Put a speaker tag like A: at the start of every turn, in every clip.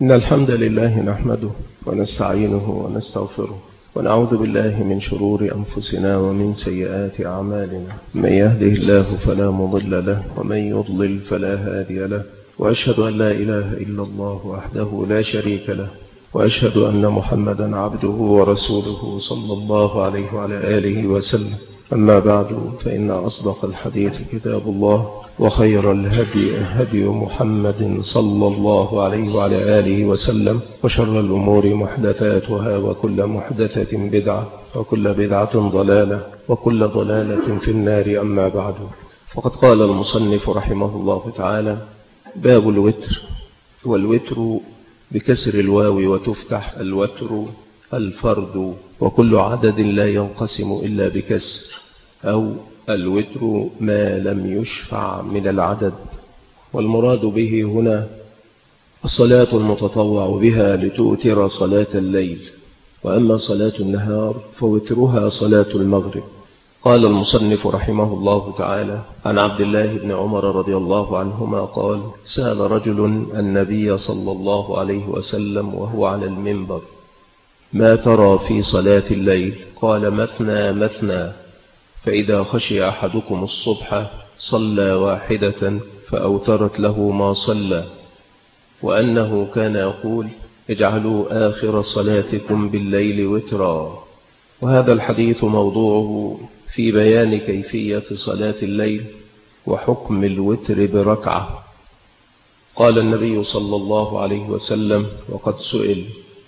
A: إن الحمد لله نحمده ونستعينه ونستغفره ونعوذ بالله من شرور أنفسنا ومن سيئات أعمالنا. من يهده الله فلا مضل له ومن يضلل فلا هادي له، وأشهد أن لا إله إلا الله وحده لا شريك له، وأشهد أن محمدا عبده ورسوله صلى الله عليه وعلى آله وسلم. أما بعد، فإن أصدق الحديث كتاب الله، وخير الهدي هدي محمد صلى الله عليه وعلى آله وسلم، وشر الأمور محدثاتها، وكل محدثة بدعة، وكل بدعة ضلالة، وكل ضلالة في النار. أما بعد، فقد قال المصنف رحمه الله تعالى: باب الوتر. والوتر بكسر الواو وتفتح الوتر الفرد، وكل عدد لا ينقسم إلا بكسر، أو الوتر ما لم يشفع من العدد. والمراد به هنا الصلاة المتطوع بها لتؤتر صلاة الليل، وأما صلاة النهار فوترها صلاة المغرب. قال المصنف رحمه الله تعالى: عن عبد الله بن عمر رضي الله عنهما قال: سأل رجل النبي صلى الله عليه وسلم وهو على المنبر: ما ترى في صلاة الليل؟ قال: مثنى مثنى، فإذا خشي أحدكم الصبح صلى واحدة فأوترت له ما صلى، وأنه كان يقول: اجعلوا آخر صلاتكم بالليل وترا. وهذا الحديث موضوعه في بيان كيفية صلاة الليل وحكم الوتر بركعة. قال النبي صلى الله عليه وسلم وقد سئل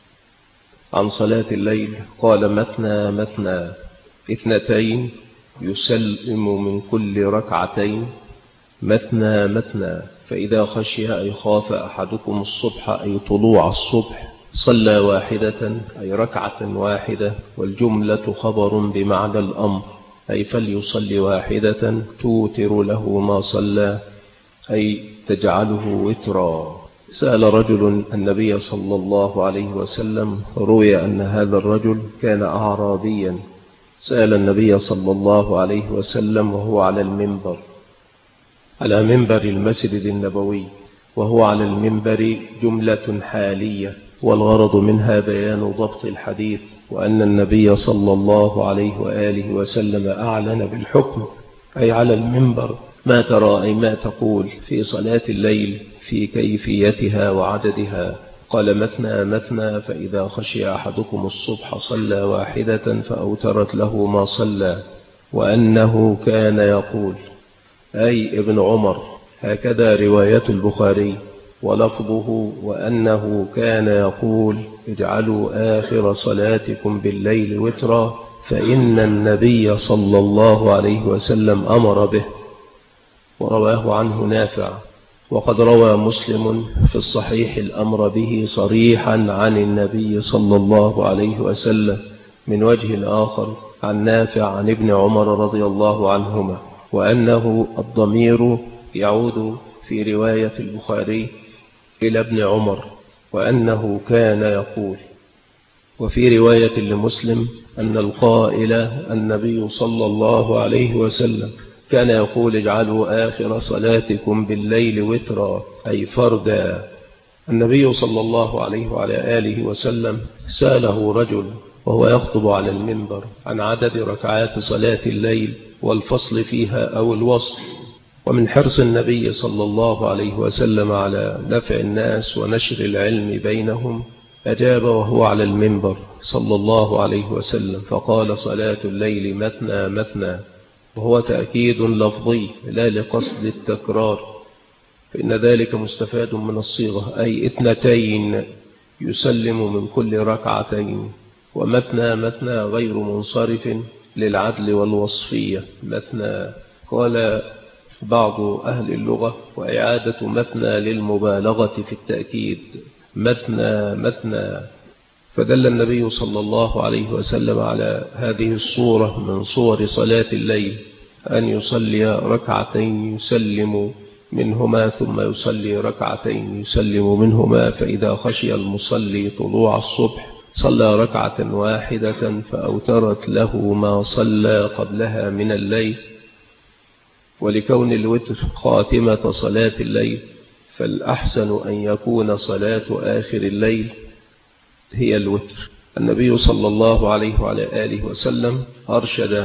A: عن صلاة الليل قال: مثنى مثنى، اثنتين يسلم من كل ركعتين، مثنى مثنى، فإذا خشي أي خاف أحدكم الصبح أي طلوع الصبح صلى واحدة أي ركعة واحدة، والجملة خبر بمعنى الأمر، أي فليصلي واحدة توتر له ما صلى، أي تجعله وترا. سأل رجل النبي صلى الله عليه وسلم، روي أن هذا الرجل كان أعرابيا، سأل النبي صلى الله عليه وسلم وهو على المنبر، على منبر المسجد النبوي، وهو على المنبر جملة حالية، والغرض منها بيان ضبط الحديث، وأن النبي صلى الله عليه وآله وسلم أعلن بالحكم، أي على المنبر: ما ترى أي ما تقول في صلاة الليل في كيفيتها وعددها؟ قال: مثنى مثنى، فإذا خشي أحدكم الصبح صلى واحدة فأوترت له ما صلى، وأنه كان يقول، أي ابن عمر، هكذا رواية البخاري، ولفظه وأنه كان يقول: اجعلوا آخر صلاتكم بالليل وترا، فإن النبي صلى الله عليه وسلم أمر به. ورواه عنه نافع. وقد روى مسلم في الصحيح الأمر به صريحا عن النبي صلى الله عليه وسلم من وجه آخر عن نافع عن ابن عمر رضي الله عنهما، وأنه الضمير يعود في رواية البخاري إلى ابن عمر، وأنه كان يقول. وفي رواية لمسلم أن القائل النبي صلى الله عليه وسلم كان يقول: اجعلوا آخر صلاتكم بالليل وترا، أي فردا. النبي صلى الله عليه وعلى آله وسلم سأله رجل وهو يخطب على المنبر عن عدد ركعات صلاة الليل والفصل فيها أو الوصل. ومن حرص النبي صلى الله عليه وسلم على نفع الناس ونشر العلم بينهم أجاب وهو على المنبر صلى الله عليه وسلم فقال: صلاة الليل مثنى مثنى، وهو تأكيد لفظي لا لقصد التكرار، فإن ذلك مستفاد من الصيغة، أي اثنتين يسلم من كل ركعتين. ومثنى مثنى غير منصرف للعدل والوصفية. مثنى قال بعض أهل اللغة: وإعادة مثنى للمبالغة في التأكيد، مثنى مثنى. فدل النبي صلى الله عليه وسلم على هذه الصورة من صور صلاة الليل أن يصلي ركعتين يسلم منهما، ثم يصلي ركعتين يسلم منهما، فإذا خشي المصلي طلوع الصبح صلى ركعة واحدة فأوترت له ما صلى قبلها من الليل. ولكون الوتر خاتمة صلاة الليل فالأحسن أن يكون صلاة آخر الليل هي الوتر. النبي صلى الله عليه وعلى آله وسلم أرشد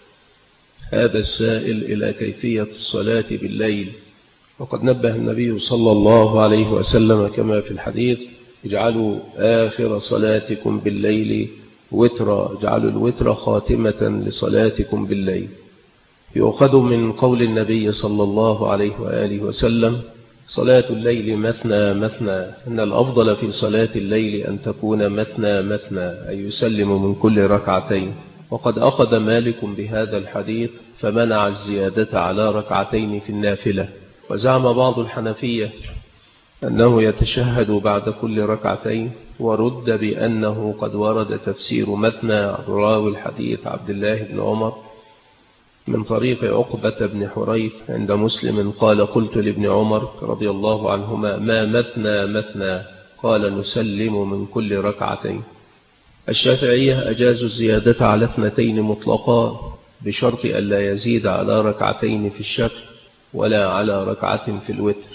A: هذا السائل إلى كيفية الصلاة بالليل، وقد نبه النبي صلى الله عليه وسلم كما في الحديث: اجعلوا آخر صلاتكم بالليل وترا، اجعلوا الوتر خاتمة لصلاتكم بالليل. يؤخذ من قول النبي صلى الله عليه وآله وسلم: صلاة الليل مثنى مثنى، إن الأفضل في صلاة الليل أن تكون مثنى مثنى، أي يسلم من كل ركعتين. وقد أخذ مالك بهذا الحديث فمنع الزيادة على ركعتين في النافلة. وزعم بعض الحنفية أنه يتشهد بعد كل ركعتين، ورد بأنه قد ورد تفسير مثنى عن راوي الحديث عبد الله بن عمر من طريق عقبة بن حريث عند مسلم قال: قلت لابن عمر رضي الله عنهما: ما مثنى مثنى؟ قال: نسلم من كل ركعتين. الشافعية أجازوا الزيادة على 2 مطلقا بشرط ألا يزيد على ركعتين في الشفع ولا على ركعة في الوتر.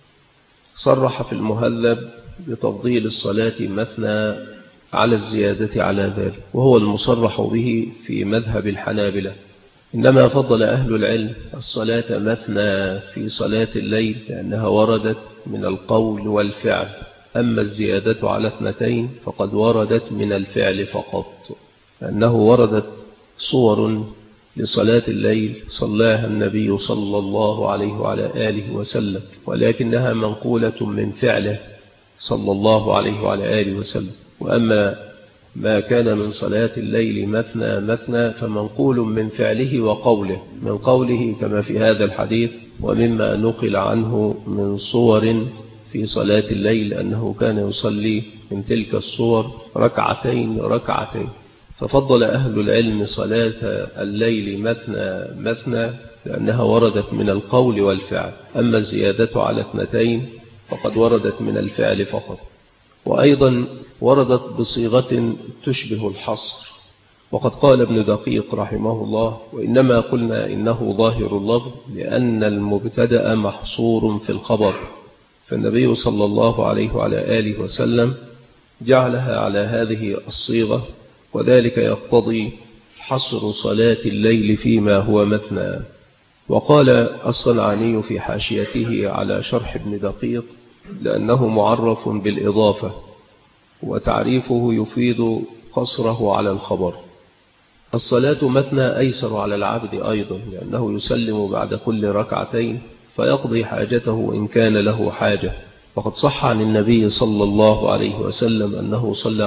A: صرح في المهذب بتفضيل الصلاة مثنى على الزيادة على ذلك، وهو المصرح به في مذهب الحنابلة. إنما فضل أهل العلم الصلاة مثنى في صلاة الليل لأنها وردت من القول والفعل، أما الزيادة على 2 فقد وردت من الفعل فقط، لأنه وردت صور لصلاة الليل صلاها النبي صلى الله عليه وعلى آله وسلم، ولكنها منقولة من فعله صلى الله عليه وعلى آله وسلم. وأما ما كان من صلاة الليل مثنى مثنى فمنقول من فعله وقوله، من قوله كما في هذا الحديث: ومما نقل عنه من صور في صلاة الليل أنه كان يصلي من تلك الصور ركعتين ركعتين. ففضل أهل العلم صلاة الليل مثنى مثنى لأنها وردت من القول والفعل، أما الزيادة على 2 فقد وردت من الفعل فقط. وأيضا وردت بصيغة تشبه الحصر، وقد قال ابن دقيق رحمه الله: وإنما قلنا إنه ظاهر اللفظ لأن المبتدأ محصور في الخبر، فالنبي صلى الله عليه وعلى آله وسلم جعلها على هذه الصيغة، وذلك يقتضي حصر صلاة الليل فيما هو مثنى. وقال الصنعاني في حاشيته على شرح ابن دقيق: لأنه معرف بالإضافة، وتعريفه يفيد قصره على الخبر. الصلاة مثنى أيسر على العبد أيضا، لأنه يسلم بعد كل ركعتين فيقضي حاجته إن كان له حاجة. وقد صح عن النبي صلى الله عليه وسلم أنه صلى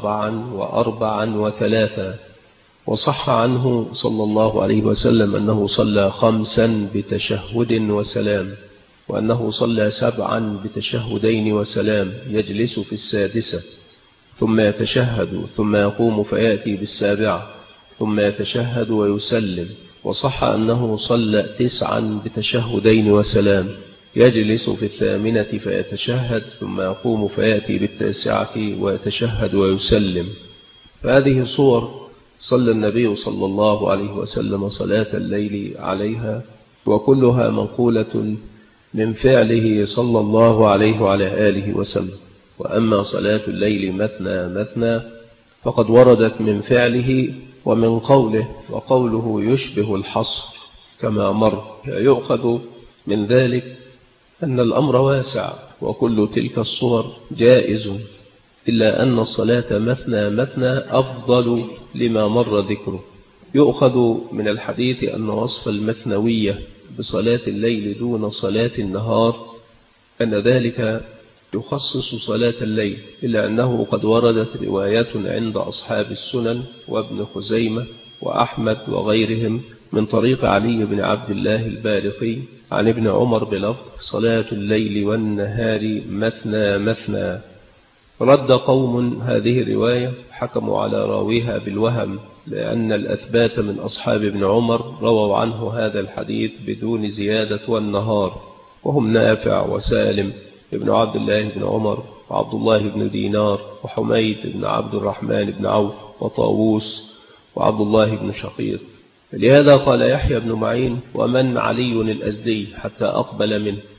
A: 4 و3، وصح عنه صلى الله عليه وسلم أنه صلى 5 بتشهد وسلام، وأنه صلى 7 بتشهدين وسلام، يجلس في 6 ثم يتشهد ثم يقوم فيأتي بال7 ثم يتشهد ويسلم. وصح أنه صلى 9 بتشهدين وسلام، يجلس في 8 فيتشهد ثم يقوم فيأتي بال9 ويتشهد ويسلم. فهذه صور صلى النبي صلى الله عليه وسلم صلاة الليل عليها، وكلها منقولة من فعله صلى الله عليه وعلى آله وسلم. وأما صلاة الليل مثنى مثنى فقد وردت من فعله ومن قوله، وقوله يشبه الحصر كما مر. يؤخذ من ذلك أن الأمر واسع، وكل تلك الصور جائز، إلا أن الصلاة مثنى مثنى أفضل لما مر ذكره. يؤخذ من الحديث أن وصف المثنوية بصلاة الليل دون صلاة النهار أن ذلك يخصص صلاة الليل، إلا أنه قد وردت روايات عند أصحاب السنن وابن خزيمة وأحمد وغيرهم من طريق علي بن عبد الله البارقي عن ابن عمر بلفظ: صلاة الليل والنهار مثنى مثنى. رد قوم هذه الرواية، حكموا على راويها بالوهم، لأن الأثبات من أصحاب ابن عمر رووا عنه هذا الحديث بدون زيادة والنهار، وهم نافع وسالم ابن عبد الله بن عمر وعبد الله بن دينار وحميد بن عبد الرحمن بن عوف وطاووس وعبد الله بن شقيق. لهذا قال يحيى بن معين: ومن علي الأزدي حتى أقبل منه،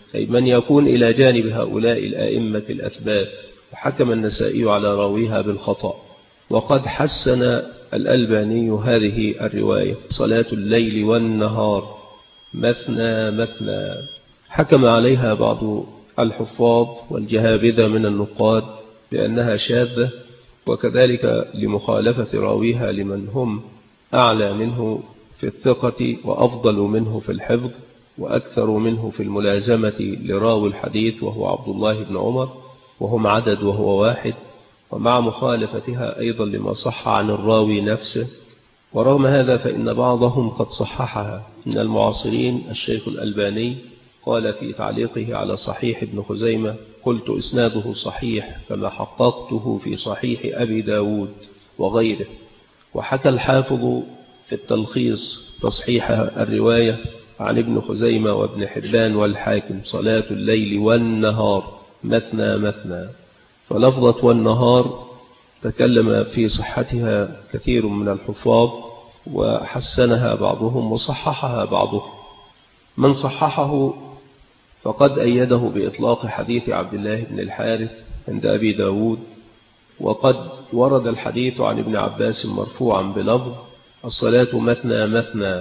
A: أي من يكون إلى جانب هؤلاء الآئمة الأثبات. وحكم النسائي على راويها بالخطأ. وقد حسن الألباني هذه الرواية: صلاة الليل والنهار مثنى مثنى. حكم عليها بعض الحفاظ والجهابذة من النقاد بأنها شاذة، وكذلك لمخالفة راويها لمن هم أعلى منه في الثقة وأفضل منه في الحفظ وأكثر منه في الملازمة لراوي الحديث، وهو عبد الله بن عمر، وهم عدد وهو واحد، ومع مخالفتها أيضا لما صح عن الراوي نفسه. ورغم هذا فإن بعضهم قد صححها من المعاصرين. الشيخ الألباني قال في تعليقه على صحيح ابن خزيمة: قلت إسناده صحيح كما حققته في صحيح أبي داود وغيره. وحكى الحافظ في التلخيص تصحيح الرواية عن ابن خزيمة وابن حبان والحاكم: صلاة الليل والنهار مثنى مثنى. فلفظة والنهار تكلم في صحتها كثير من الحفاظ، وحسنها بعضهم وصححها بعضهم. من صححه فقد أيده بإطلاق حديث عبد الله بن الحارث عند أبي داود. وقد ورد الحديث عن ابن عباس مرفوعا بلفظ: الصلاة مثنى مثنى،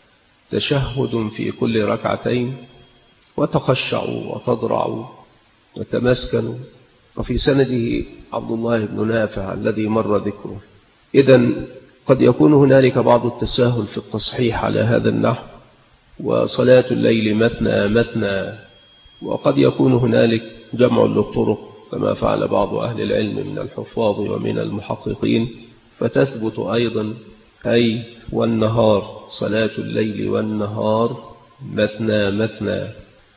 A: تشهد في كل ركعتين، وتخشعوا وتضرعوا وتمسكنوا. وفي سنده عبد الله بن نافع الذي مر ذكره. إذن قد يكون هنالك بعض التساهل في التصحيح على هذا النحو: وصلاة الليل مثنى مثنى. وقد يكون هنالك جمع للطرق كما فعل بعض أهل العلم من الحفاظ ومن المحققين، فتثبت أيضا أي والنهار، صلاة الليل والنهار مثنى مثنى.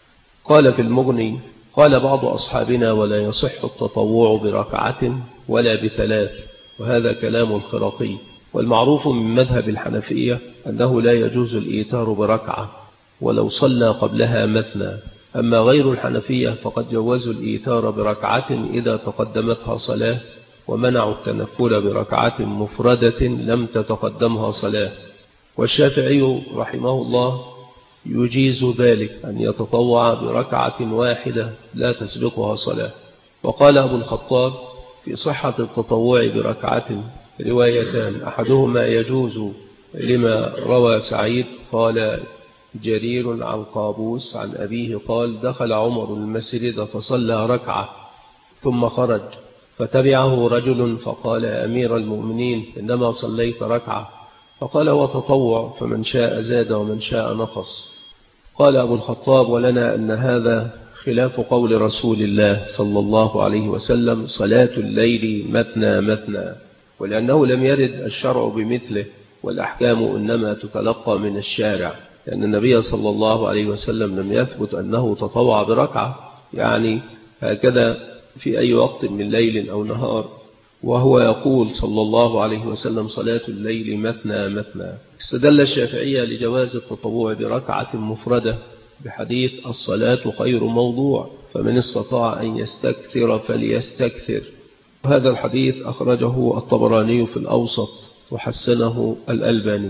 A: قال في المغني: قال بعض أصحابنا: ولا يصح التطوع بركعة ولا بثلاث. وهذا كلام الخرقي. والمعروف من مذهب الحنفية أنه لا يجوز الإيتار بركعة ولو صلى قبلها مثنى. أما غير الحنفية فقد جوزوا الإيتار بركعة إذا تقدمتها صلاة، ومنعوا التنفل بركعة مفردة لم تتقدمها صلاة. والشافعي رحمه الله يجيز ذلك، أن يتطوع بركعة واحدة لا تسبقها صلاة. وقال أبو الخطاب في صحة التطوع بركعة روايتان: أحدهما يجوز لما روى سعيد قال جرير عن قابوس عن أبيه قال: دخل عمر المسجد فصلى ركعة ثم خرج، فتبعه رجل فقال: يا أمير المؤمنين، إنما صليت ركعة. فقال: هو تطوع، فمن شاء زاد ومن شاء نقص. قال أبو الخطاب: ولنا أن هذا خلاف قول رسول الله صلى الله عليه وسلم: صلاة الليل مثنى مثنى. ولأنه لم يرد الشرع بمثله، والأحكام إنما تتلقى من الشارع، لأن النبي صلى الله عليه وسلم لم يثبت أنه تطوع بركعة، يعني هكذا في أي وقت من ليل أو نهار، وهو يقول صلى الله عليه وسلم: صلاة الليل مثنى مثنى. استدل الشافعية لجواز التطوع بركعة مفردة بحديث: الصلاة خير موضوع، فمن استطاع أن يستكثر فليستكثر. وهذا الحديث أخرجه الطبراني في الأوسط وحسنه الألباني.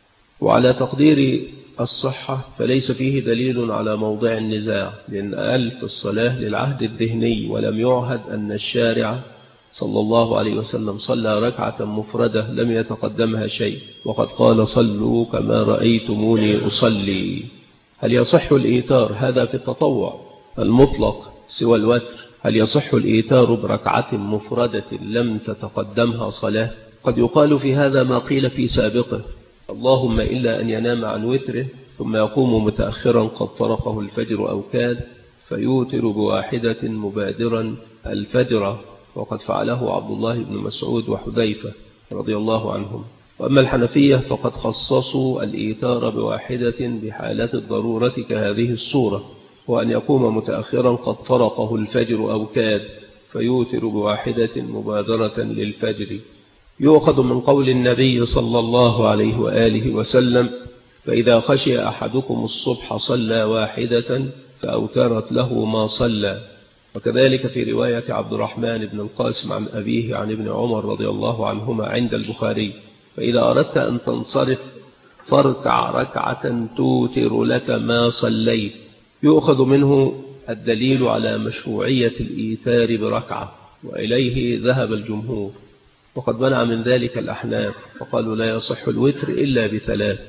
A: وعلى تقدير الصحة فليس فيه دليل على موضع النزاع، لأن ألف الصلاة للعهد الذهني، ولم يعهد أن الشارع صلى الله عليه وسلم صلى ركعة مفردة لم يتقدمها شيء، وقد قال: صلوا كما رأيتموني أصلي. هل يصح الإيتار؟ هذا في التطوع المطلق سوى الوتر. هل يصح الإيتار بركعة مفردة لم تتقدمها صلاة؟ قد يقال في هذا ما قيل في سابقه: اللهم إلا أن ينام عن وتره ثم يقوم متأخرا قد طرقه الفجر أو كاد، فيوتر بواحدة مبادرا الفجر، وقد فعله عبد الله بن مسعود وحذيفة رضي الله عنهم. وأما الحنفية فقد خصصوا الإيتار بواحدة بحالة الضرورة كهذه الصورة، وأن يقوم متأخرا قد طرقه الفجر أو كاد، فيوتر بواحدة مبادرة للفجر. يؤخذ من قول النبي صلى الله عليه وآله وسلم: فإذا خشي أحدكم الصبح صلى واحدة فأوترت له ما صلى. وكذلك في رواية عبد الرحمن بن القاسم عن أبيه عن ابن عمر رضي الله عنهما عند البخاري: فإذا أردت أن تنصرف فاركع ركعة توتر لك ما صليت. يؤخذ منه الدليل على مشروعية الإيتار بركعة، وإليه ذهب الجمهور، وقد منع من ذلك الأحناف فقالوا لا يصح الوتر إلا بثلاث.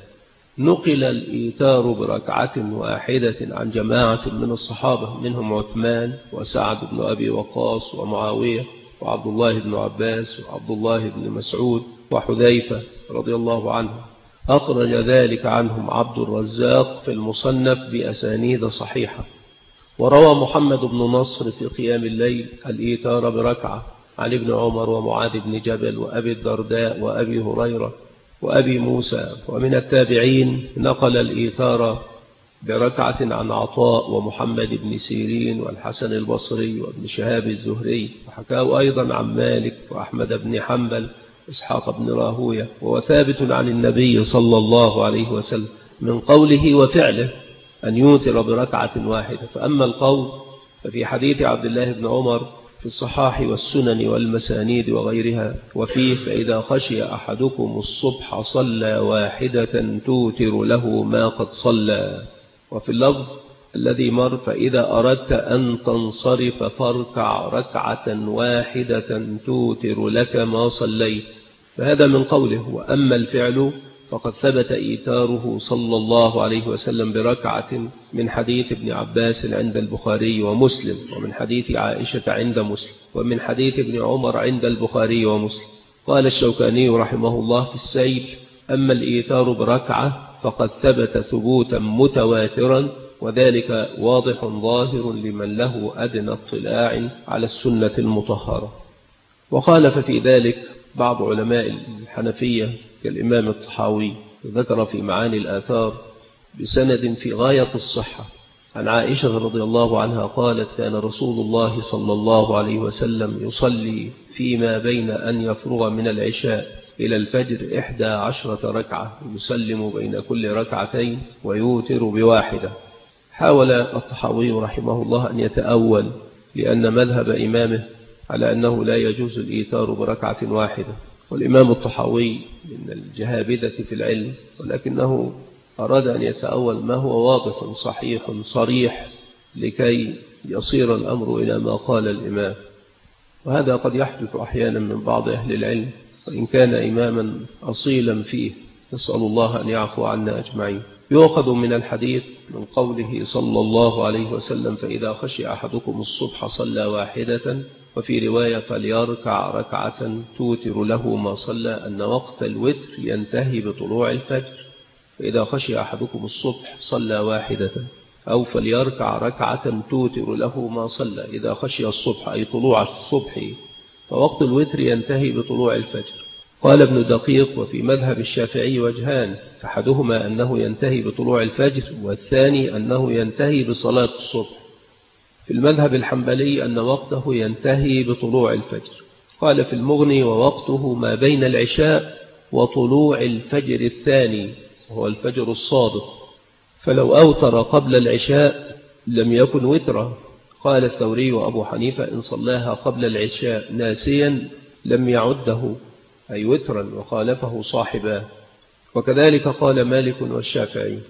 A: نقل الإيتار بركعة واحدة عن جماعة من الصحابة، منهم عثمان وسعد بن أبي وقاص ومعاوية وعبد الله بن عباس وعبد الله بن مسعود وحذيفة رضي الله عنه. أخرج ذلك عنهم عبد الرزاق في المصنف بأسانيد صحيحة. وروى محمد بن نصر في قيام الليل الإيتار بركعة عن ابن عمر ومعاذ بن جبل وأبي الدرداء وأبي هريرة وأبي موسى. ومن التابعين نقل الإيتار بركعة عن عطاء ومحمد بن سيرين والحسن البصري وابن شهاب الزهري، وحكاه أيضا عن مالك وأحمد بن حنبل إسحاق بن راهوية. وهو ثابت عن النبي صلى الله عليه وسلم من قوله وفعله أن يوتر بركعة واحدة. فأما القول ففي حديث عبد الله بن عمر في الصحاح والسنن والمسانيد وغيرها، وفيه فإذا خشي أحدكم الصبح صلى واحدة توتر له ما قد صلى. وفي اللفظ الذي مر فإذا أردت أن تنصرف فاركع ركعة واحدة توتر لك ما صليت. فهذا من قوله. وأما الفعل فقد ثبت إيتاره صلى الله عليه وسلم بركعة من حديث ابن عباس عند البخاري ومسلم، ومن حديث عائشة عند مسلم، ومن حديث ابن عمر عند البخاري ومسلم. قال الشوكاني رحمه الله في السيل: أما الإيتار بركعة فقد ثبت ثبوتا متواترا، وذلك واضح ظاهر لمن له أدنى اطلاع على السنة المطهرة. وخالف في ذلك بعض علماء الحنفية كالإمام الطحاوي، ذكر في معاني الآثار بسند في غاية الصحة عن عائشة رضي الله عنها قالت: كان رسول الله صلى الله عليه وسلم يصلي فيما بين أن يفرغ من العشاء إلى الفجر 11 ركعة، يسلم بين كل ركعتين ويوتر بواحدة. حاول الطحاوي رحمه الله أن يتأول، لأن مذهب إمامه على أنه لا يجوز الإيتار بركعة واحدة، والإمام الطحاوي من الجهابذة في العلم، ولكنه أراد أن يتأول ما هو واضح صحيح صريح لكي يصير الأمر إلى ما قال الإمام. وهذا قد يحدث أحيانا من بعض أهل العلم، وإن كان إماما أصيلا فيه، نسأل الله أن يعفو عنا أجمعين. يؤخذ من الحديث من قوله صلى الله عليه وسلم: فإذا خشي أحدكم الصبح صلى واحدة، وفي رواية: فليركع ركعة توتر له ما صلى، أن وقت الوتر ينتهي بطلوع الفجر. فإذا خشي أحدكم الصبح صلى واحدة، أو فليركع ركعة توتر له ما صلى. إذا خشي الصبح أي طلوع الصبح، فوقت الوتر ينتهي بطلوع الفجر. قال ابن دقيق: وفي مذهب الشافعي وجهان، أحدهما أنه ينتهي بطلوع الفجر، والثاني أنه ينتهي بصلاة الصبح. في المذهب الحنبلي أن وقته ينتهي بطلوع الفجر. قال في المغني: ووقته ما بين العشاء وطلوع الفجر الثاني، وهو الفجر الصادق، فلو أوتر قبل العشاء لم يكن وترا. قال الثوري وأبو حنيفة: إن صلاها قبل العشاء ناسيا لم يعده أي وترا، وخالفه صاحباه. وكذلك قال مالك والشافعي.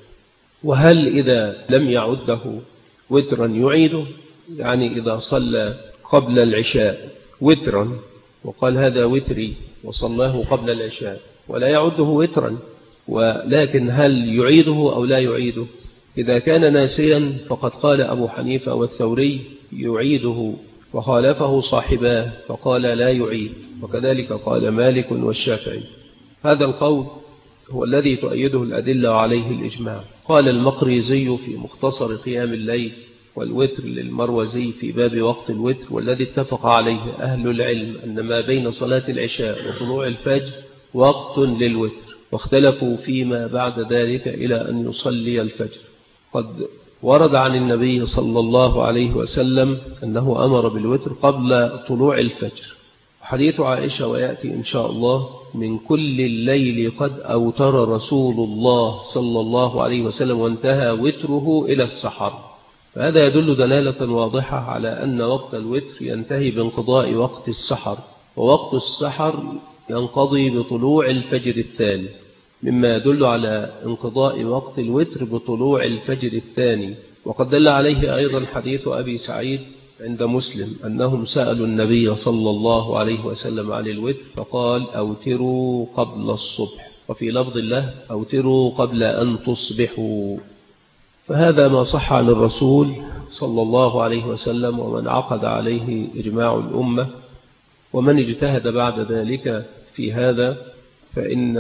A: وهل إذا لم يعده وترا يعيده؟ يعني إذا صلى قبل العشاء وترا وقال هذا وتري وصلاه قبل العشاء ولا يعده وترا، ولكن هل يعيده أو لا يعيده؟ إذا كان ناسيا فقد قال أبو حنيفة والثوري يعيده، وخالفه صاحباه فقال لا يعيد، وكذلك قال مالك والشافعي. هذا القول هو الذي تؤيده الأدلة عليه الإجماع. قال المقريزي في مختصر قيام الليل والوتر للمروزي في باب وقت الوتر: والذي اتفق عليه أهل العلم أن ما بين صلاة العشاء وطلوع الفجر وقت للوتر، واختلفوا فيما بعد ذلك إلى أن يصلي الفجر. قد ورد عن النبي صلى الله عليه وسلم أنه أمر بالوتر قبل طلوع الفجر. حديث عائشة ويأتي إن شاء الله: من كل الليل قد أوتر رسول الله صلى الله عليه وسلم وانتهى وتره إلى السحر. فهذا يدل دلالة واضحة على أن وقت الوتر ينتهي بانقضاء وقت السحر، ووقت السحر ينقضي بطلوع الفجر الثاني، مما يدل على انقضاء وقت الوتر بطلوع الفجر الثاني، وقد دل عليه أيضا حديث أبي سعيد عند مسلم أنهم سألوا النبي صلى الله عليه وسلم عن الوتر فقال أوتروا قبل الصبح، وفي لفظ الله أوتروا قبل أن تصبحوا. فهذا ما صح عن الرسول صلى الله عليه وسلم، ومن عقد عليه إجماع الأمة، ومن اجتهد بعد ذلك في هذا فإن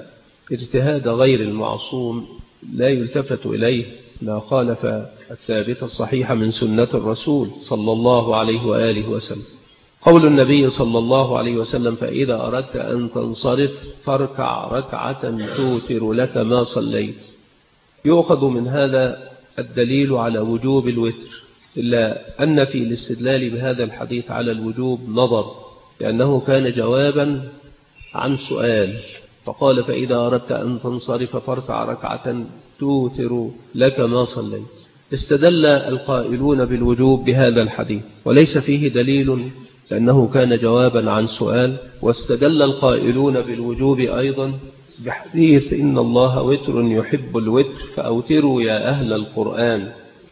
A: اجتهاد غير المعصوم لا يلتفت إليه، ما خالف الثابت الصحيح من سنة الرسول صلى الله عليه وآله وسلم. قول النبي صلى الله عليه وسلم فإذا أردت أن تنصرف فاركع ركعة توتر لك ما صليت، يؤخذ من هذا الدليل على وجوب الوتر، إلا أن في الاستدلال بهذا الحديث على الوجوب نظر، لأنه كان جوابا عن سؤال، فقال فإذا أردت أن تنصرف فاركع ركعة توتر لك ما صليت. استدل القائلون بالوجوب بهذا الحديث وليس فيه دليل لأنه كان جوابا عن سؤال، واستدل القائلون بالوجوب أيضا بحديث إن الله وتر يحب الوتر فأوتروا يا أهل القرآن،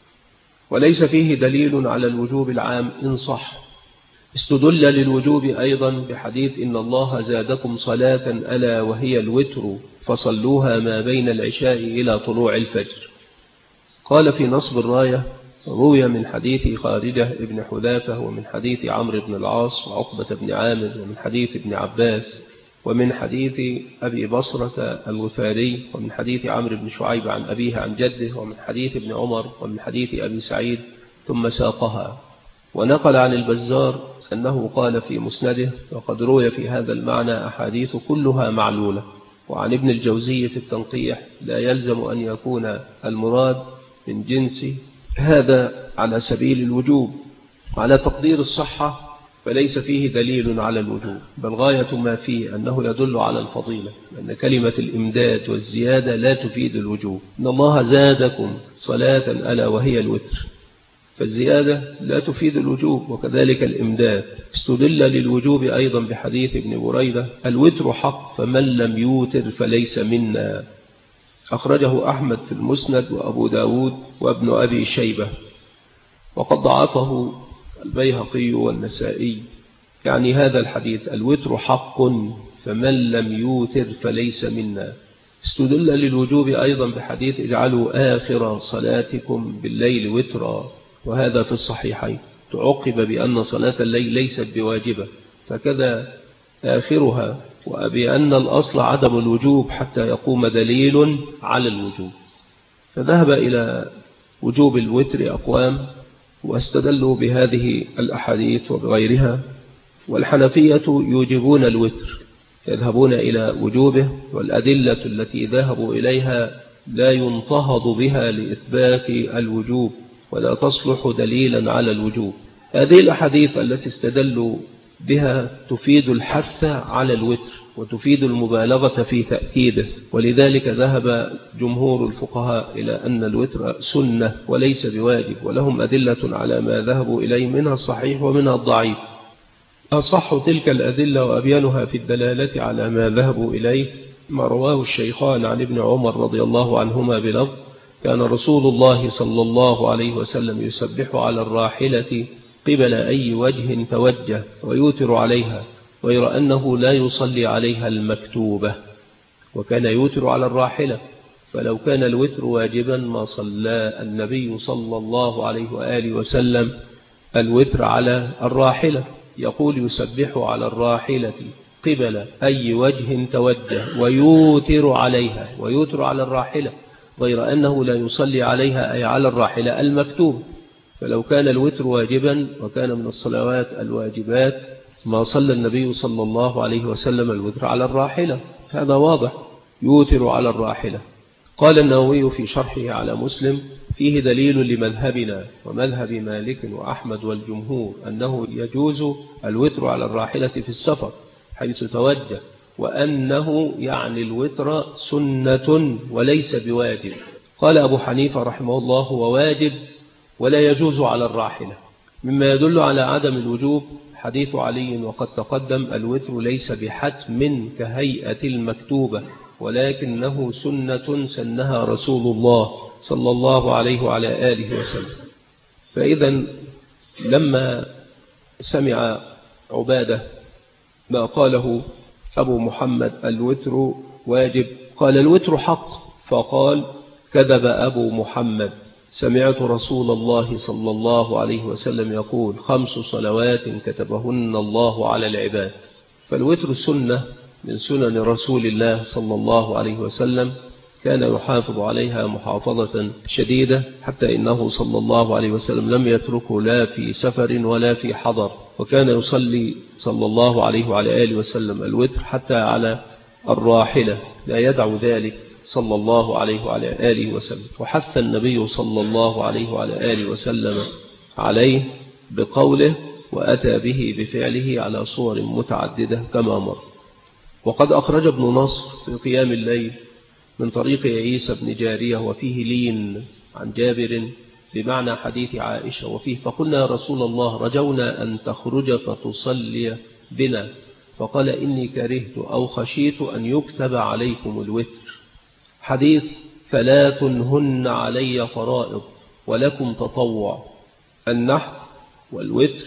A: وليس فيه دليل على الوجوب العام إن صح. استدل للوجوب أيضا بحديث إن الله زادكم صلاة ألا وهي الوتر فصلوها ما بين العشاء إلى طلوع الفجر. قال في نصب الراية روي من حديث خارجة ابن حذافة، ومن حديث عمرو بن العاص وعقبة بن عامر، ومن حديث ابن عباس، ومن حديث أبي بصرة الغفاري، ومن حديث عمرو بن شعيب عن أبيه عن جده، ومن حديث ابن عمر، ومن حديث أبي سعيد، ثم ساقها. ونقل عن البزار أنه قال في مسنده وقد روي في هذا المعنى أحاديث كلها معلولة. وعن ابن الجوزي في التنقيح لا يلزم أن يكون المراد من جنس هذا على سبيل الوجوب، على تقدير الصحة فليس فيه دليل على الوجوب، بل غاية ما فيه أنه يدل على الفضيلة، لأن كلمة الإمداد والزيادة لا تفيد الوجوب. إن الله زادكم صلاة ألا وهي الوتر، فالزيادة لا تفيد الوجوب، وكذلك الإمداد. استدل للوجوب أيضا بحديث ابن بريدة الوتر حق فمن لم يوتر فليس منا، أخرجه أحمد في المسند وأبو داود وابن أبي شيبة، وقد ضعفه البيهقي والنسائي. يعني هذا الحديث الوتر حق فمن لم يوتر فليس منا. استدل للوجوب أيضا بحديث اجعلوا آخر صلاتكم بالليل وترا، وهذا في الصحيحين، تعقب بأن صلاة الليل ليست بواجبة، فكذا آخرها، وبأن الأصل عدم الوجوب حتى يقوم دليل على الوجوب. فذهب إلى وجوب الوتر أقوام واستدلوا بهذه الأحاديث وبغيرها، والحنفية يوجبون الوتر، يذهبون إلى وجوبه، والأدلة التي ذهبوا إليها لا ينتهض بها لإثبات الوجوب ولا تصلح دليلا على الوجوب. هذه الأحاديث التي استدلوا بها تفيد الحث على الوتر وتفيد المبالغة في تأكيده، ولذلك ذهب جمهور الفقهاء إلى أن الوتر سنة وليس بواجب، ولهم أدلة على ما ذهبوا إليه منها الصحيح ومنها الضعيف. أصح تلك الأدلة وأبينها في الدلالة على ما ذهبوا إليه ما رواه الشيخان عن ابن عمر رضي الله عنهما بلفظ كان رسول الله صلى الله عليه وسلم يسبح على الراحلة قبل أي وجه توجه ويوتر عليها، غير أنه لا يصلي عليها المكتوبة، وكان يوتر على الراحلة، فلو كان الوتر واجبا ما صلى النبي صلى الله عليه وآله وسلم الوتر على الراحلة. يقول يسبح على الراحلة قبل أي وجه توجه ويوتر عليها، ويوتر على الراحلة، غير أنه لا يصلي عليها أي على الراحلة المكتوب. فلو كان الوتر واجبا وكان من الصلوات الواجبات ما صلى النبي صلى الله عليه وسلم الوتر على الراحلة، هذا واضح، يوتر على الراحلة. قال النووي في شرحه على مسلم فيه دليل لمذهبنا ومذهب مالك وأحمد والجمهور أنه يجوز الوتر على الراحلة في السفر حيث توجه، وأنه يعني الوتر سنة وليس بواجب. قال أبو حنيفة رحمه الله هو واجب ولا يجوز على الراحلة. مما يدل على عدم الوجوب حديث علي وقد تقدم الوتر ليس بحتم كهيئة المكتوبة، ولكنه سنة سنها رسول الله صلى الله عليه وعلى آله وسلم. فإذا لما سمع عبادة ما قاله أبو محمد الوتر واجب، قال الوتر حق، فقال كذب أبو محمد، سمعت رسول الله صلى الله عليه وسلم يقول 5 صلوات كتبهن الله على العباد. فالوتر سنة من سنن رسول الله صلى الله عليه وسلم، كان يحافظ عليها محافظة شديدة، حتى إنه صلى الله عليه وسلم لم يتركه لا في سفر ولا في حضر، وكان يصلي صلى الله عليه وعلى آله وسلم الوتر حتى على الراحلة، لا يدع ذلك صلى الله عليه وعلى آله وسلم. وحث النبي صلى الله عليه وعلى آله وسلم عليه بقوله، وأتى به بفعله على صور متعددة كما مر. وقد أخرج ابن نصر في قيام الليل من طريق عيسى بن جارية وفيه لين عن جابر بمعنى حديث عائشة وفيه: فقلنا يا رسول الله رجونا أن تخرج فتصلي بنا، فقال إني كرهت أو خشيت أن يكتب عليكم الوتر. حديث 3 هن علي فرائض ولكم تطوع، النحر والوتر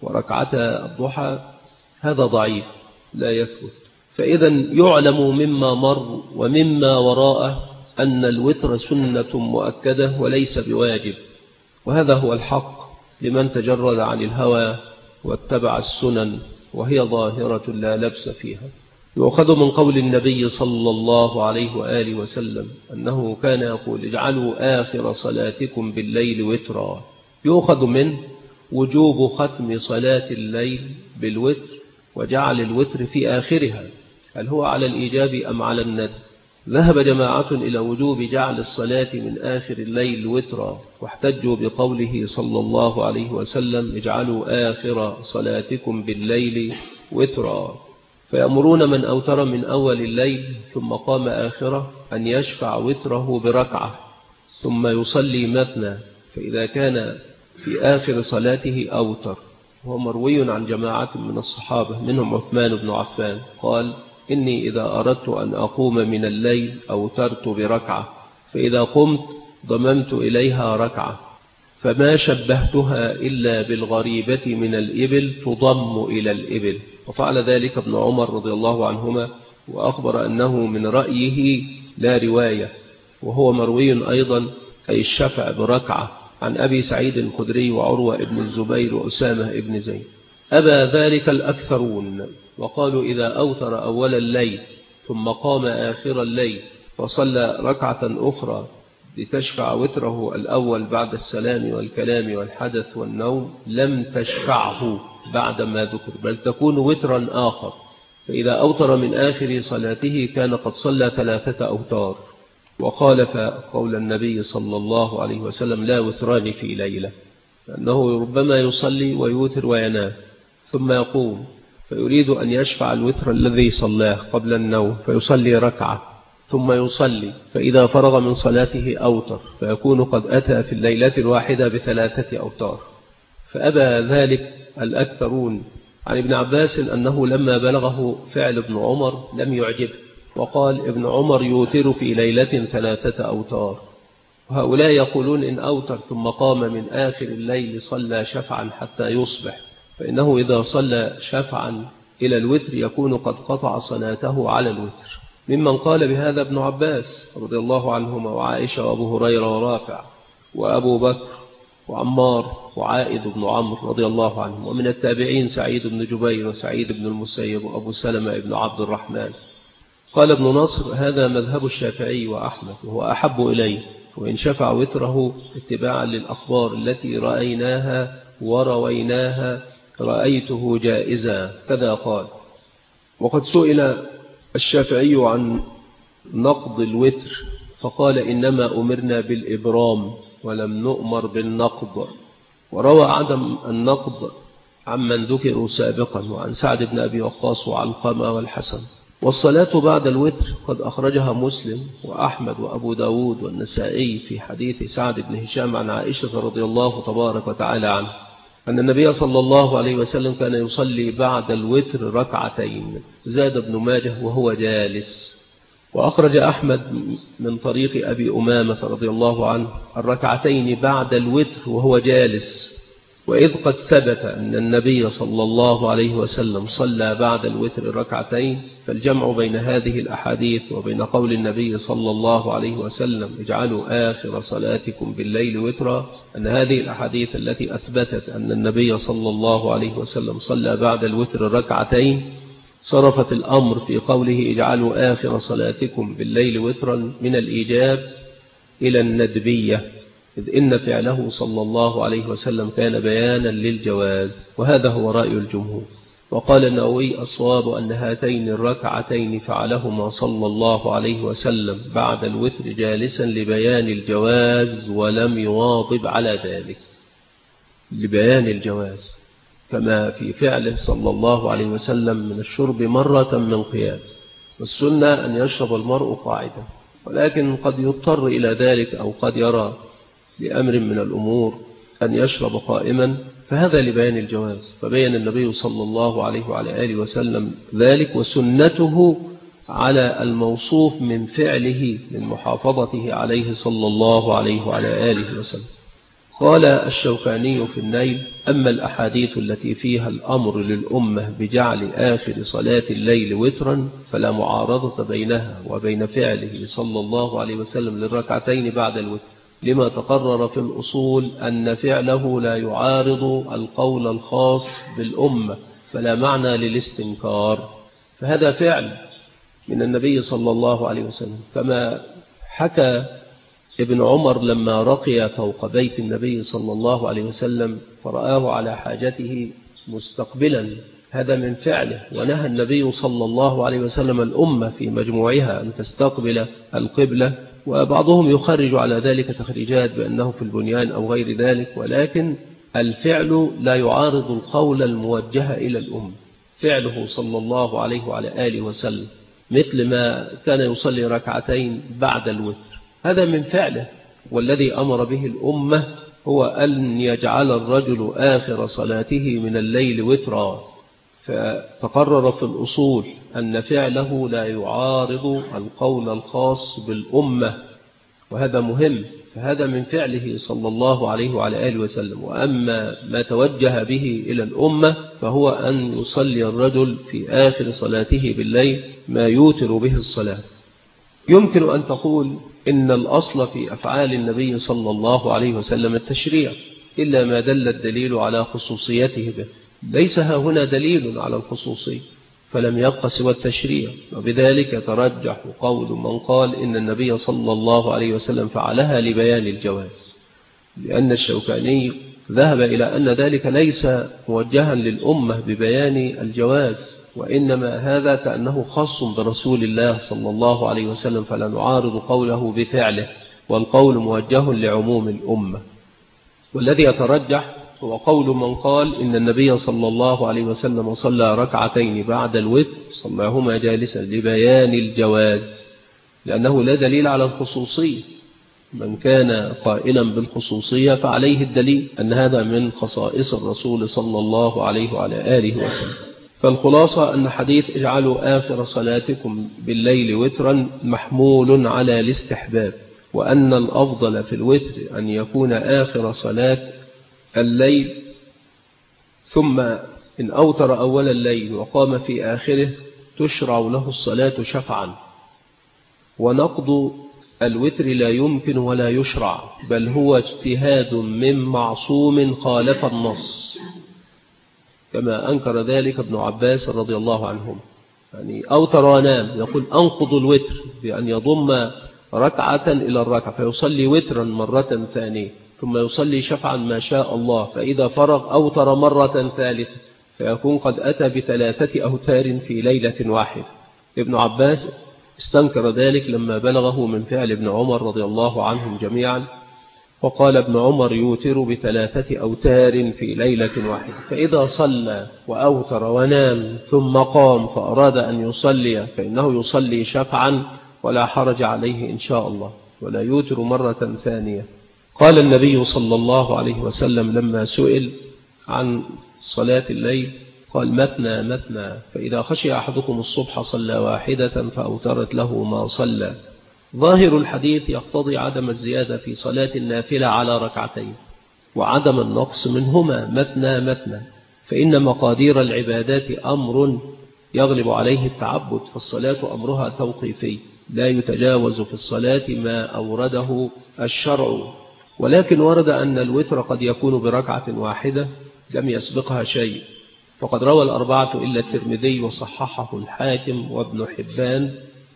A: وركعتا الضحى، هذا ضعيف لا يثبت. فإذا يعلم مما مر ومما وراءه أن الوتر سنة مؤكدة وليس بواجب، وهذا هو الحق لمن تجرد عن الهوى واتبع السنن، وهي ظاهرة لا لبس فيها. يؤخذ من قول النبي صلى الله عليه وآله وسلم أنه كان يقول: اجعلوا آخر صلاتكم بالليل وترا. يؤخذ منه وجوب ختم صلاة الليل بالوتر، وجعل الوتر في آخرها. هل هو على الإيجاب أم على الندب؟ ذهب جماعة إلى وجوب جعل الصلاة من آخر الليل وترا، واحتجوا بقوله صلى الله عليه وسلم: اجعلوا آخر صلاتكم بالليل وترا. فيأمرون من أوتر من أول الليل ثم قام آخره أن يشفع وتره بركعة، ثم يصلي مثنى، فإذا كان في آخر صلاته أوتر. وهو مروي عن جماعة من الصحابة منهم عثمان بن عفان قال: إني إذا أردت أن أقوم من الليل أوترت بركعة، فإذا قمت ضممت إليها ركعة، فما شبهتها إلا بالغريبة من الإبل تضم إلى الإبل. وفعل ذلك ابن عمر رضي الله عنهما، وأخبر أنه من رأيه لا رواية، وهو مروي أيضا أي الشفع بركعة عن أبي سعيد الخدري وعروة ابن الزبير وأسامة ابن زيد. أبى ذلك الأكثرون، وقالوا إذا أوتر أول الليل ثم قام آخر الليل فصلى ركعة أخرى لتشفع وتره الأول بعد السلام والكلام والحدث والنوم لم تشفعه بعد ما ذكر، بل تكون وترا آخر. فإذا أوتر من آخر صلاته كان قد صلى 3 أوتار، وخالف قول النبي صلى الله عليه وسلم: لا وتران في ليلة، لأنه ربما يصلي ويوتر وينام ثم يقوم فيريد أن يشفع الوتر الذي صلاه قبل النوم، فيصلي ركعة ثم يصلي، فإذا فرغ من صلاته أوتر، فيكون قد أتى في الليلة الواحدة ب3 أوتار. فأبى ذلك الأكثرون. عن ابن عباس أنه لما بلغه فعل ابن عمر لم يعجبه، وقال: ابن عمر يوتر في ليلة 3 أوتار. وهؤلاء يقولون إن أوتر ثم قام من آخر الليل صلى شفعا حتى يصبح، فإنه إذا صلى شفعا إلى الوتر يكون قد قطع صلاته على الوتر. ممن قال بهذا ابن عباس رضي الله عنهما، وعائشة وأبو هريرة ورافع وأبو بكر وعمار وعائد بن عمرو رضي الله عنهم، ومن التابعين سعيد بن جبير وسعيد بن المسيب وأبو سلمة بن عبد الرحمن. قال ابن نصر: هذا مذهب الشافعي وأحمد، وهو أحب إليه، وإن شفع وتره اتباعا للأخبار التي رأيناها ورويناها رأيته جائزا، كذا قال. وقد سئل الشافعي عن نقض الوتر فقال: إنما أمرنا بالإبرام ولم نؤمر بالنقض. وروى عدم النقض عمن ذكروا سابقا، وعن سعد بن أبي وقاص وعلقمة والحسن. والصلاة بعد الوتر قد أخرجها مسلم وأحمد وأبو داود والنسائي في حديث سعد بن هشام عن عائشة رضي الله تبارك وتعالى عنه أن النبي صلى الله عليه وسلم كان يصلي بعد الوتر 2 ركعتين. زاد ابن ماجه: وهو جالس. وأخرج أحمد من طريق أبي أمامة رضي الله عنه الركعتين بعد الوتر وهو جالس. وإذ قد ثبت أن النبي صلى الله عليه وسلم صلى بعد الوتر ركعتين، فالجمع بين هذه الأحاديث وبين قول النبي صلى الله عليه وسلم اجعلوا آخر صلاتكم بالليل وترا، أن هذه الأحاديث التي أثبتت أن النبي صلى الله عليه وسلم صلى بعد الوتر ركعتين صرفت الأمر في قوله اجعلوا آخر صلاتكم بالليل وترا من الإيجاب إلى الندبية، إذ إن فعله صلى الله عليه وسلم كان بيانا للجواز، وهذا هو رأي الجمهور. وقال النووي الصواب أن هاتين الركعتين فعلهما صلى الله عليه وسلم بعد الوتر جالسا لبيان الجواز ولم يواظب على ذلك، لبيان الجواز، كما في فعله صلى الله عليه وسلم من الشرب مرة من قيام. والسنة أن يشرب المرء قاعدا، ولكن قد يضطر إلى ذلك أو قد يرى لأمر من الأمور أن يشرب قائما، فهذا لبيان الجواز، فبين النبي صلى الله عليه وعلى آله وسلم ذلك، وسنته على الموصوف من فعله من محافظته عليه صلى الله عليه وعلى آله وسلم. قال الشوكاني في النيل: أما الأحاديث التي فيها الأمر للأمة بجعل آخر صلاة الليل وترا فلا معارضة بينها وبين فعله صلى الله عليه وسلم للركعتين بعد الوتر، لما تقرر في الأصول أن فعله لا يعارض القول الخاص بالأمة، فلا معنى للاستنكار، فهذا فعل من النبي صلى الله عليه وسلم. كما حكى ابن عمر لما رقي فوق بيت النبي صلى الله عليه وسلم فرآه على حاجته مستقبلا، هذا من فعله، ونهى النبي صلى الله عليه وسلم الأمة في مجموعها أن تستقبل القبلة، وبعضهم يخرج على ذلك تخريجات بأنه في البنيان أو غير ذلك، ولكن الفعل لا يعارض القول الموجه إلى الأمة. فعله صلى الله عليه وعلى آله وسلم مثل ما كان يصلي ركعتين بعد الوتر، هذا من فعله، والذي أمر به الأمة هو أن يجعل الرجل آخر صلاته من الليل وترا، فتقرر في الأصول أن فعله لا يعارض القول الخاص بالأمة، وهذا مهم، فهذا من فعله صلى الله عليه وعلى آله وسلم. وأما ما توجه به إلى الأمة فهو أن يصلي الرجل في آخر صلاته بالليل ما يوتر به الصلاة. يمكن أن تقول إن الأصل في أفعال النبي صلى الله عليه وسلم التشريع، إلا ما دل الدليل على خصوصيته به، ليس هنا دليل على الخصوصية، فلم يبق سوى التشريع، وبذلك ترجح قول من قال إن النبي صلى الله عليه وسلم فعلها لبيان الجواز، لأن الشوكاني ذهب إلى أن ذلك ليس موجها للأمة ببيان الجواز، وإنما هذا كأنه خاص برسول الله صلى الله عليه وسلم، فلا نعارض قوله بفعله، والقول موجه لعموم الأمة. والذي يترجح هو قول من قال إن النبي صلى الله عليه وسلم صلى ركعتين بعد الوتر صلاهما جالسا لبيان الجواز، لأنه لا دليل على الخصوصية، من كان قائلا بالخصوصية فعليه الدليل أن هذا من خصائص الرسول صلى الله عليه وعلى آله وسلم. فالخلاصة أن حديث اجعلوا آخر صلاتكم بالليل وترا محمول على الاستحباب، وأن الأفضل في الوتر أن يكون آخر صلاة الليل، ثم إن أوتر أول الليل وقام في آخره تشرع له الصلاة شفعا. ونقض الوتر لا يمكن ولا يشرع، بل هو اجتهاد من معصوم خالف النص، كما أنكر ذلك ابن عباس رضي الله عنهم. يعني أوتر ونام، يقول أنقض الوتر بأن يضم ركعة إلى الركعة فيصلي وترا مرة ثانية، ثم يصلي شفعا ما شاء الله، فإذا فرغ أوتر مرة ثالثة، فيكون قد أتى ب3 أوتار في ليلة واحدة. ابن عباس استنكر ذلك لما بلغه من فعل ابن عمر رضي الله عنهم جميعا، وقال ابن عمر يوتر ب3 أوتار في ليلة واحدة، فإذا صلى وأوتر ونام ثم قام فأراد أن يصلي فإنه يصلي شفعا ولا حرج عليه إن شاء الله، ولا يوتر مرة ثانية. قال النبي صلى الله عليه وسلم لما سئل عن صلاة الليل قال مثنى مثنى، فإذا خشي أحدكم الصبح صلى واحدة فأوترت له ما صلى. ظاهر الحديث يقتضي عدم الزيادة في صلاة النافلة على ركعتين وعدم النقص منهما مثنى مثنى، فإن مقادير العبادات أمر يغلب عليه التعبد، فالصلاة أمرها توقيفي لا يتجاوز في الصلاة ما أورده الشرع. ولكن ورد أن الوتر قد يكون بركعة واحدة لم يسبقها شيء، فقد روى الأربعة إلا الترمذي وصححه الحاكم وابن حبان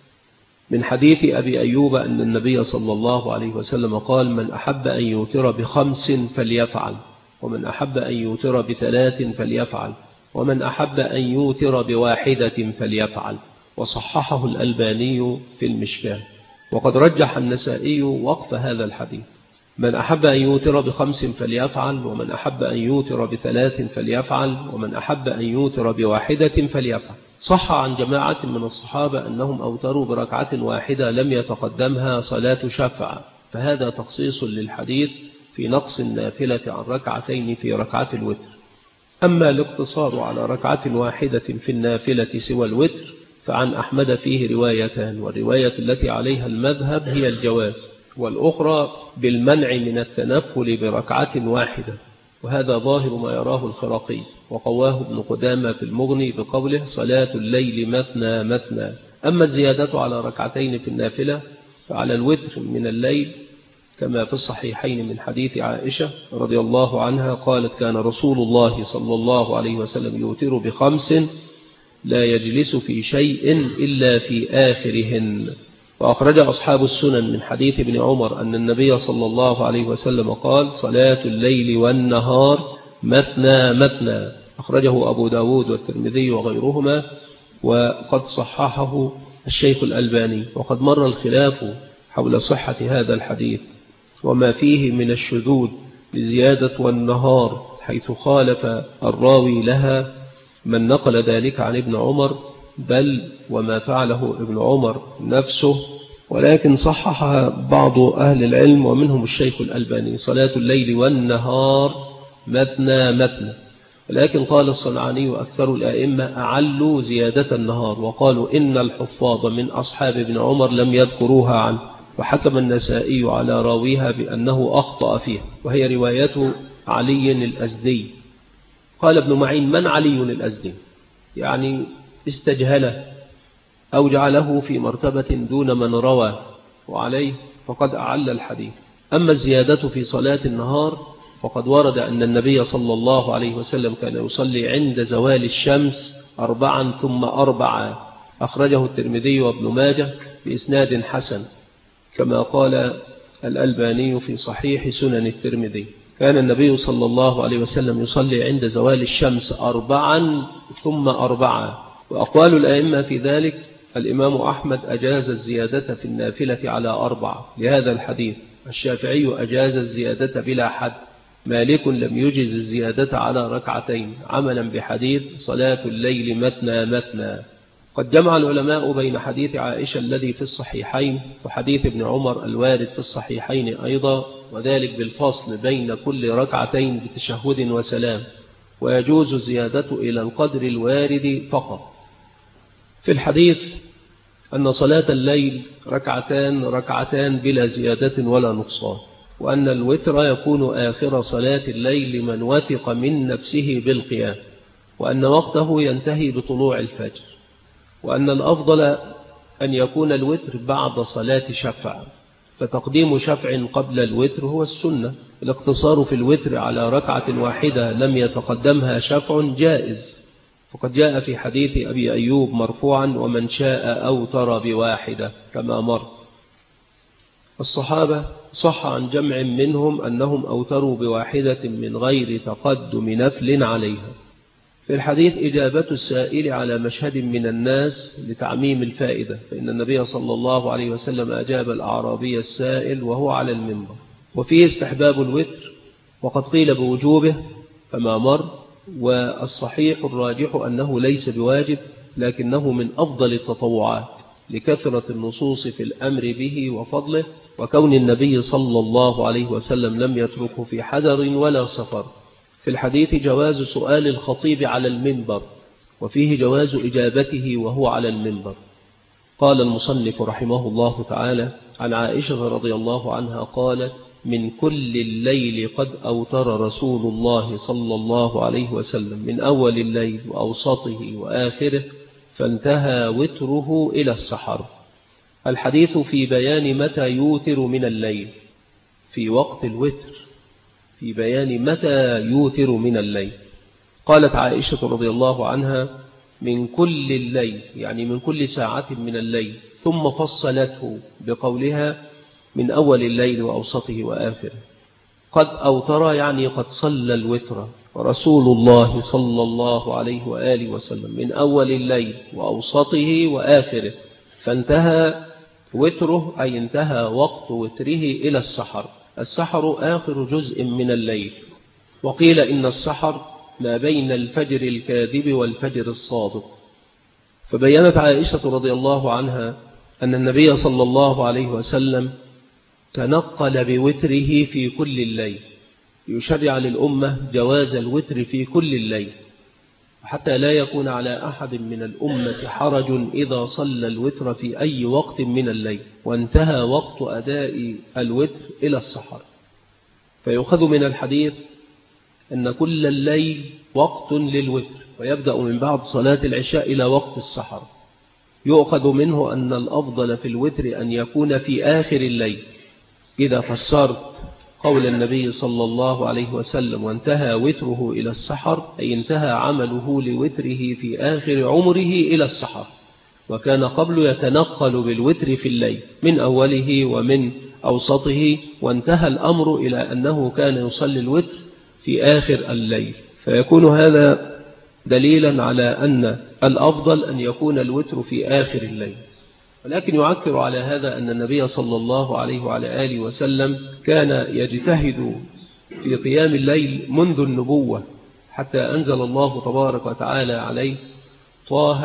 A: من حديث أبي أيوب أن النبي صلى الله عليه وسلم قال: من أحب أن يوتر ب5 فليفعل، ومن أحب أن يوتر ب3 فليفعل، ومن أحب أن يوتر ب1 فليفعل. وصححه الألباني في المشكاة. وقد رجح النسائي وقف هذا الحديث: من أحب أن يوتر ب5 فليفعل، ومن أحب أن يوتر ب3 فليفعل، ومن أحب أن يوتر ب1 فليفعل. صح عن جماعة من الصحابة أنهم أوتروا بركعة واحدة لم يتقدمها صلاة شفع، فهذا تخصيص للحديث في نقص النافلة عن ركعتين في ركعة الوتر. أما الاقتصار على ركعة واحدة في النافلة سوى الوتر فعن أحمد فيه روايتان، والرواية التي عليها المذهب هي الجواز، والأخرى بالمنع من التنفل بركعة واحدة، وهذا ظاهر ما يراه الخراقي، وقواه ابن قدامة في المغني بقوله: صلاة الليل مثنى مثنى. أما الزيادة على ركعتين في النافلة فعلى الوتر من الليل، كما في الصحيحين من حديث عائشة رضي الله عنها قالت: كان رسول الله صلى الله عليه وسلم يوتر ب5 لا يجلس في شيء إلا في آخرهن. وأخرج أصحاب السنن من حديث ابن عمر أن النبي صلى الله عليه وسلم قال: صلاة الليل والنهار مثنى مثنى. أخرجه أبو داود والترمذي وغيرهما، وقد صححه الشيخ الألباني. وقد مر الخلاف حول صحة هذا الحديث وما فيه من الشذوذ لزيادة والنهار، حيث خالف الراوي لها من نقل ذلك عن ابن عمر، بل وما فعله ابن عمر نفسه. ولكن صححها بعض أهل العلم ومنهم الشيخ الألباني: صلاة الليل والنهار مثنى مثنى. ولكن قال الصنعاني أكثر الأئمة أعلوا زيادة النهار، وقالوا إن الحفاظ من أصحاب ابن عمر لم يذكروها عنه، وحكم النسائي على راويها بأنه أخطأ فيها، وهي رواية علي الأزدي. قال ابن معين: من علي الأزدي؟ يعني استجهله أو جعله في مرتبة دون من روى، وعليه فقد أعل الحديث. أما الزيادة في صلاة النهار فقد ورد أن النبي صلى الله عليه وسلم كان يصلي عند زوال الشمس 4 ثم 4. أخرجه الترمذي وابن ماجه بإسناد حسن، كما قال الألباني في صحيح سنن الترمذي: كان النبي صلى الله عليه وسلم يصلي عند زوال الشمس 4 ثم 4. وأقوال الأئمة في ذلك: الإمام أحمد أجاز الزيادة في النافلة على 4 لهذا الحديث، الشافعي أجاز الزيادة بلا حد، مالك لم يجز الزيادة على ركعتين عملا بحديث صلاة الليل مثنى مثنى. قد جمع العلماء بين حديث عائشة الذي في الصحيحين وحديث ابن عمر الوارد في الصحيحين أيضا، وذلك بالفصل بين كل ركعتين بتشهد وسلام، ويجوز الزيادة إلى القدر الوارد فقط. في الحديث أن صلاة الليل ركعتان بلا زيادة ولا نقصان، وأن الوتر يكون آخر صلاة الليل لمن وثق من نفسه بالقيام، وأن وقته ينتهي بطلوع الفجر، وأن الأفضل أن يكون الوتر بعد صلاة شفع، فتقديم شفع قبل الوتر هو السنة. الاقتصار في الوتر على ركعة واحدة لم يتقدمها شفع جائز، فقد جاء في حديث أبي أيوب مرفوعا: ومن شاء أوتر ب1 كما مر. الصحابة صح عن جمع منهم أنهم أوتروا ب1 من غير تقدم نفل عليها. في الحديث إجابة السائل على مشهد من الناس لتعميم الفائدة، فإن النبي صلى الله عليه وسلم أجاب الأعرابي السائل وهو على المنبر. وفيه استحباب الوتر، وقد قيل بوجوبه كما مر، والصحيح الراجح أنه ليس بواجب، لكنه من أفضل التطوعات لكثرة النصوص في الأمر به وفضله، وكون النبي صلى الله عليه وسلم لم يتركه في حدر ولا سفر، في الحديث جواز سؤال الخطيب على المنبر، وفيه جواز إجابته وهو على المنبر. قال المصنف رحمه الله تعالى عن عائشة رضي الله عنها قالت: من كل الليل قد أوتر رسول الله صلى الله عليه وسلم من أول الليل وأوسطه وآخره، فانتهى وتره إلى السحر. الحديث في بيان متى يوتر من الليل، في وقت الوتر، في بيان متى يوتر من الليل. قالت عائشة رضي الله عنها: من كل الليل، يعني من كل ساعة من الليل، ثم فصلته بقولها من أول الليل وأوسطه وآخره. قد أوتر يعني قد صلى الوتر، ورسول الله صلى الله عليه وآله وسلم من أول الليل وأوسطه وآخره، فانتهى وتره أي انتهى وقت وتره إلى السحر. السحر آخر جزء من الليل، وقيل إن السحر ما بين الفجر الكاذب والفجر الصادق. فبينت عائشة رضي الله عنها أن النبي صلى الله عليه وسلم تنقل بوتره في كل الليل، يشرع للأمة جواز الوتر في كل الليل، حتى لا يكون على أحد من الأمة حرج إذا صلى الوتر في أي وقت من الليل وانتهى وقت أداء الوتر إلى السحر. فيؤخذ من الحديث أن كل الليل وقت للوتر، ويبدأ من بعد صلاة العشاء إلى وقت السحر. يؤخذ منه أن الأفضل في الوتر أن يكون في آخر الليل. إذا فسرت قول النبي صلى الله عليه وسلم وانتهى وتره إلى السحر، أي انتهى عمله لوتره في آخر عمره إلى السحر، وكان قبل يتنقل بالوتر في الليل من أوله ومن أوسطه، وانتهى الأمر إلى أنه كان يصلي الوتر في آخر الليل. فيكون هذا دليلا على أن الأفضل أن يكون الوتر في آخر الليل. ولكن يعكر على هذا أن النبي صلى الله عليه وعلى آله وسلم كان يجتهد في قيام الليل منذ النبوة، حتى أنزل الله تبارك وتعالى عليه: طه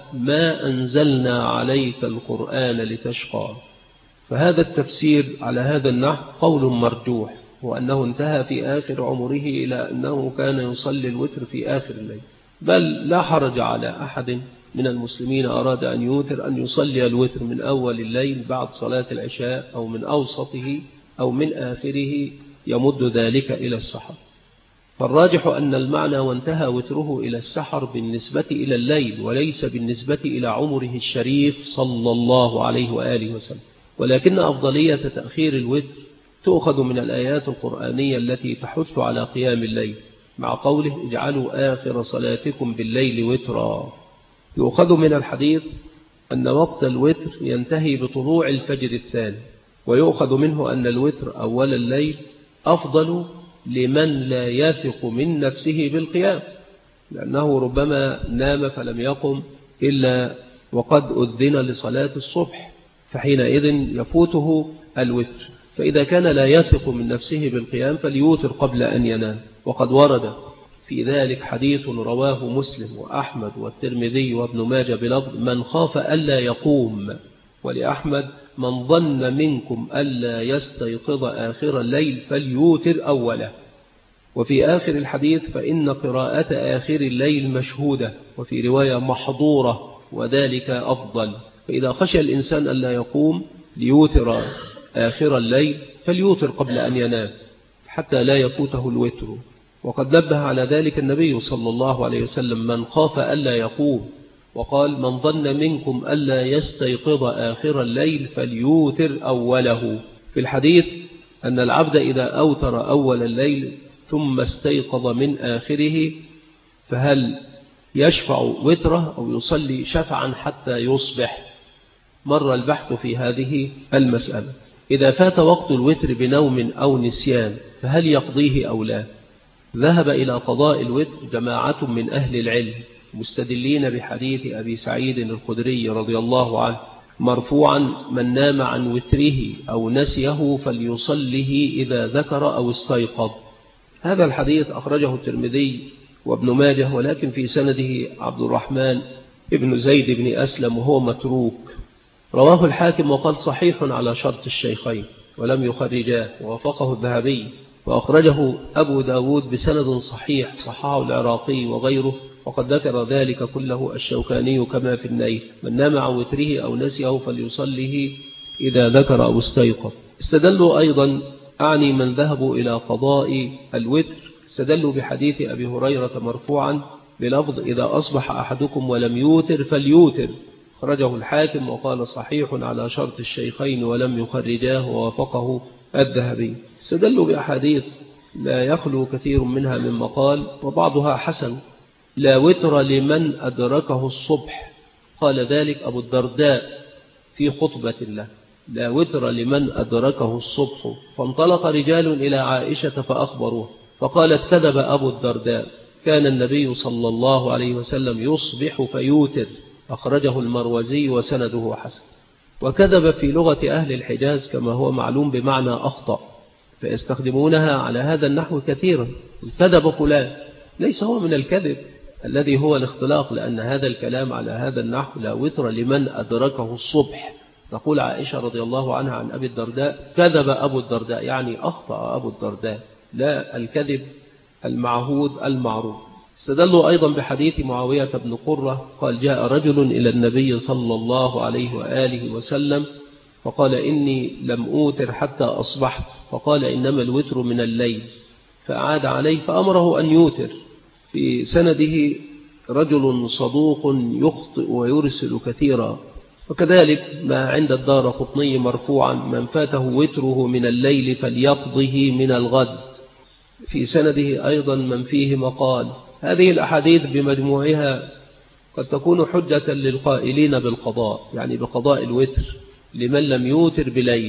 A: ما أنزلنا عليك القرآن لتشقى. فهذا التفسير على هذا النحو قول مرجوح، وأنه انتهى في آخر عمره إلى أنه كان يصلي الوتر في آخر الليل. بل لا حرج على أحد من المسلمين أراد أن يوتر أن يصلي الوتر من أول الليل بعد صلاة العشاء، أو من أوسطه أو من آخره، يمد ذلك إلى السحر. فالراجح أن المعنى وانتهى وتره إلى السحر بالنسبة إلى الليل، وليس بالنسبة إلى عمره الشريف صلى الله عليه وآله وسلم. ولكن أفضلية تأخير الوتر تؤخذ من الآيات القرآنية التي تحث على قيام الليل، مع قوله: اجعلوا آخر صلاتكم بالليل وترا. يؤخذ من الحديث أن وقت الوتر ينتهي بطلوع الفجر الثاني، ويؤخذ منه أن الوتر أول الليل أفضل لمن لا يثق من نفسه بالقيام، لأنه ربما نام فلم يقم إلا وقد أذن لصلاة الصبح، فحينئذ يفوته الوتر. فإذا كان لا يثق من نفسه بالقيام فليوتر قبل أن ينام. وقد ورد في ذلك حديث رواه مسلم وأحمد والترمذي وابن ماجه بلفظ: من خاف ألا يقوم، ولأحمد: من ظن منكم ألا يستيقظ آخر الليل فليوتر أوله. وفي آخر الحديث: فإن قراءة آخر الليل مشهودة، وفي رواية محظورة، وذلك أفضل. فإذا خشى الإنسان ألا يقوم ليوتر آخر الليل فليوتر قبل أن ينام حتى لا يفوته الوتر. وقد نبه على ذلك النبي صلى الله عليه وسلم: من خاف ألا يقوم، وقال: من ظن منكم ألا يستيقظ آخر الليل فليوتر أوله. في الحديث أن العبد إذا أوتر أول الليل ثم استيقظ من آخره فهل يشفع وتره أو يصلي شفعا حتى يصبح؟ مر البحث في هذه المسألة. إذا فات وقت الوتر بنوم أو نسيان فهل يقضيه أو لا؟ ذهب إلى قضاء الوتر جماعة من أهل العلم، مستدلين بحديث أبي سعيد الخدري رضي الله عنه مرفوعا: من نام عن وتره أو نسيه فليصله إذا ذكر أو استيقظ. هذا الحديث أخرجه الترمذي وابن ماجه، ولكن في سنده عبد الرحمن ابن زيد بن أسلم وهو متروك. رواه الحاكم وقال: صحيح على شرط الشيخين، ولم يخرجاه، ووافقه الذهبي
B: وأخرجه أبو داود بسند صحيح صححه العراقي وغيره، وقد ذكر ذلك كله الشوكاني كما في النيل: من نام عن وتره أو نسيه فليصله إذا ذكر أو استيقظ. استدلوا أيضا أعني من ذهبوا إلى قضاء الوتر، استدلوا بحديث أبي هريرة مرفوعا بلفظ: إذا أصبح أحدكم ولم يوتر فليوتر، خرجه الحاكم وقال صحيح على شرط الشيخين ولم يخرجاه ووافقه الذهبي. استدلوا بأحاديث لا يخلو كثير منها من مقال وبعضها حسن: لا وتر لمن أدركه الصبح، قال ذلك أبو الدرداء في خطبة له: لا وتر لمن أدركه الصبح. فانطلق رجال إلى عائشة فأخبروه، فقالت: كذب أبو الدرداء، كان النبي صلى الله عليه وسلم يصبح فيوتر، أخرجه المروزي وسنده حسن. وكذب في لغة أهل الحجاز كما هو معلوم بمعنى أخطأ، فيستخدمونها على هذا النحو كثيرا: كذب فلان، ليس هو من الكذب الذي هو الاختلاق، لأن هذا الكلام على هذا النحو لا وتر لمن أدركه الصبح. تقول عائشة رضي الله عنها عن أبي الدرداء: كذب أبو الدرداء، يعني أخطأ أبو الدرداء، لا الكذب المعهود المعروف. استدلوا أيضا بحديث معاوية بن قرة قال: جاء رجل إلى النبي صلى الله عليه وآله وسلم فقال: إني لم أوتر حتى أصبحت، فقال: إنما الوتر من الليل، فأعاد عليه فأمره أن يوتر. في سنده رجل صدوق يخطئ ويرسل كثيرا. وكذلك ما عند الدارقطني مرفوعا: من فاته وتره من الليل فليقضه من الغد. في سنده أيضا من فيه مقال. هذه الأحاديث بمجموعها قد تكون حجة للقائلين بالقضاء، يعني بقضاء الوتر لمن لم يوتر بليل.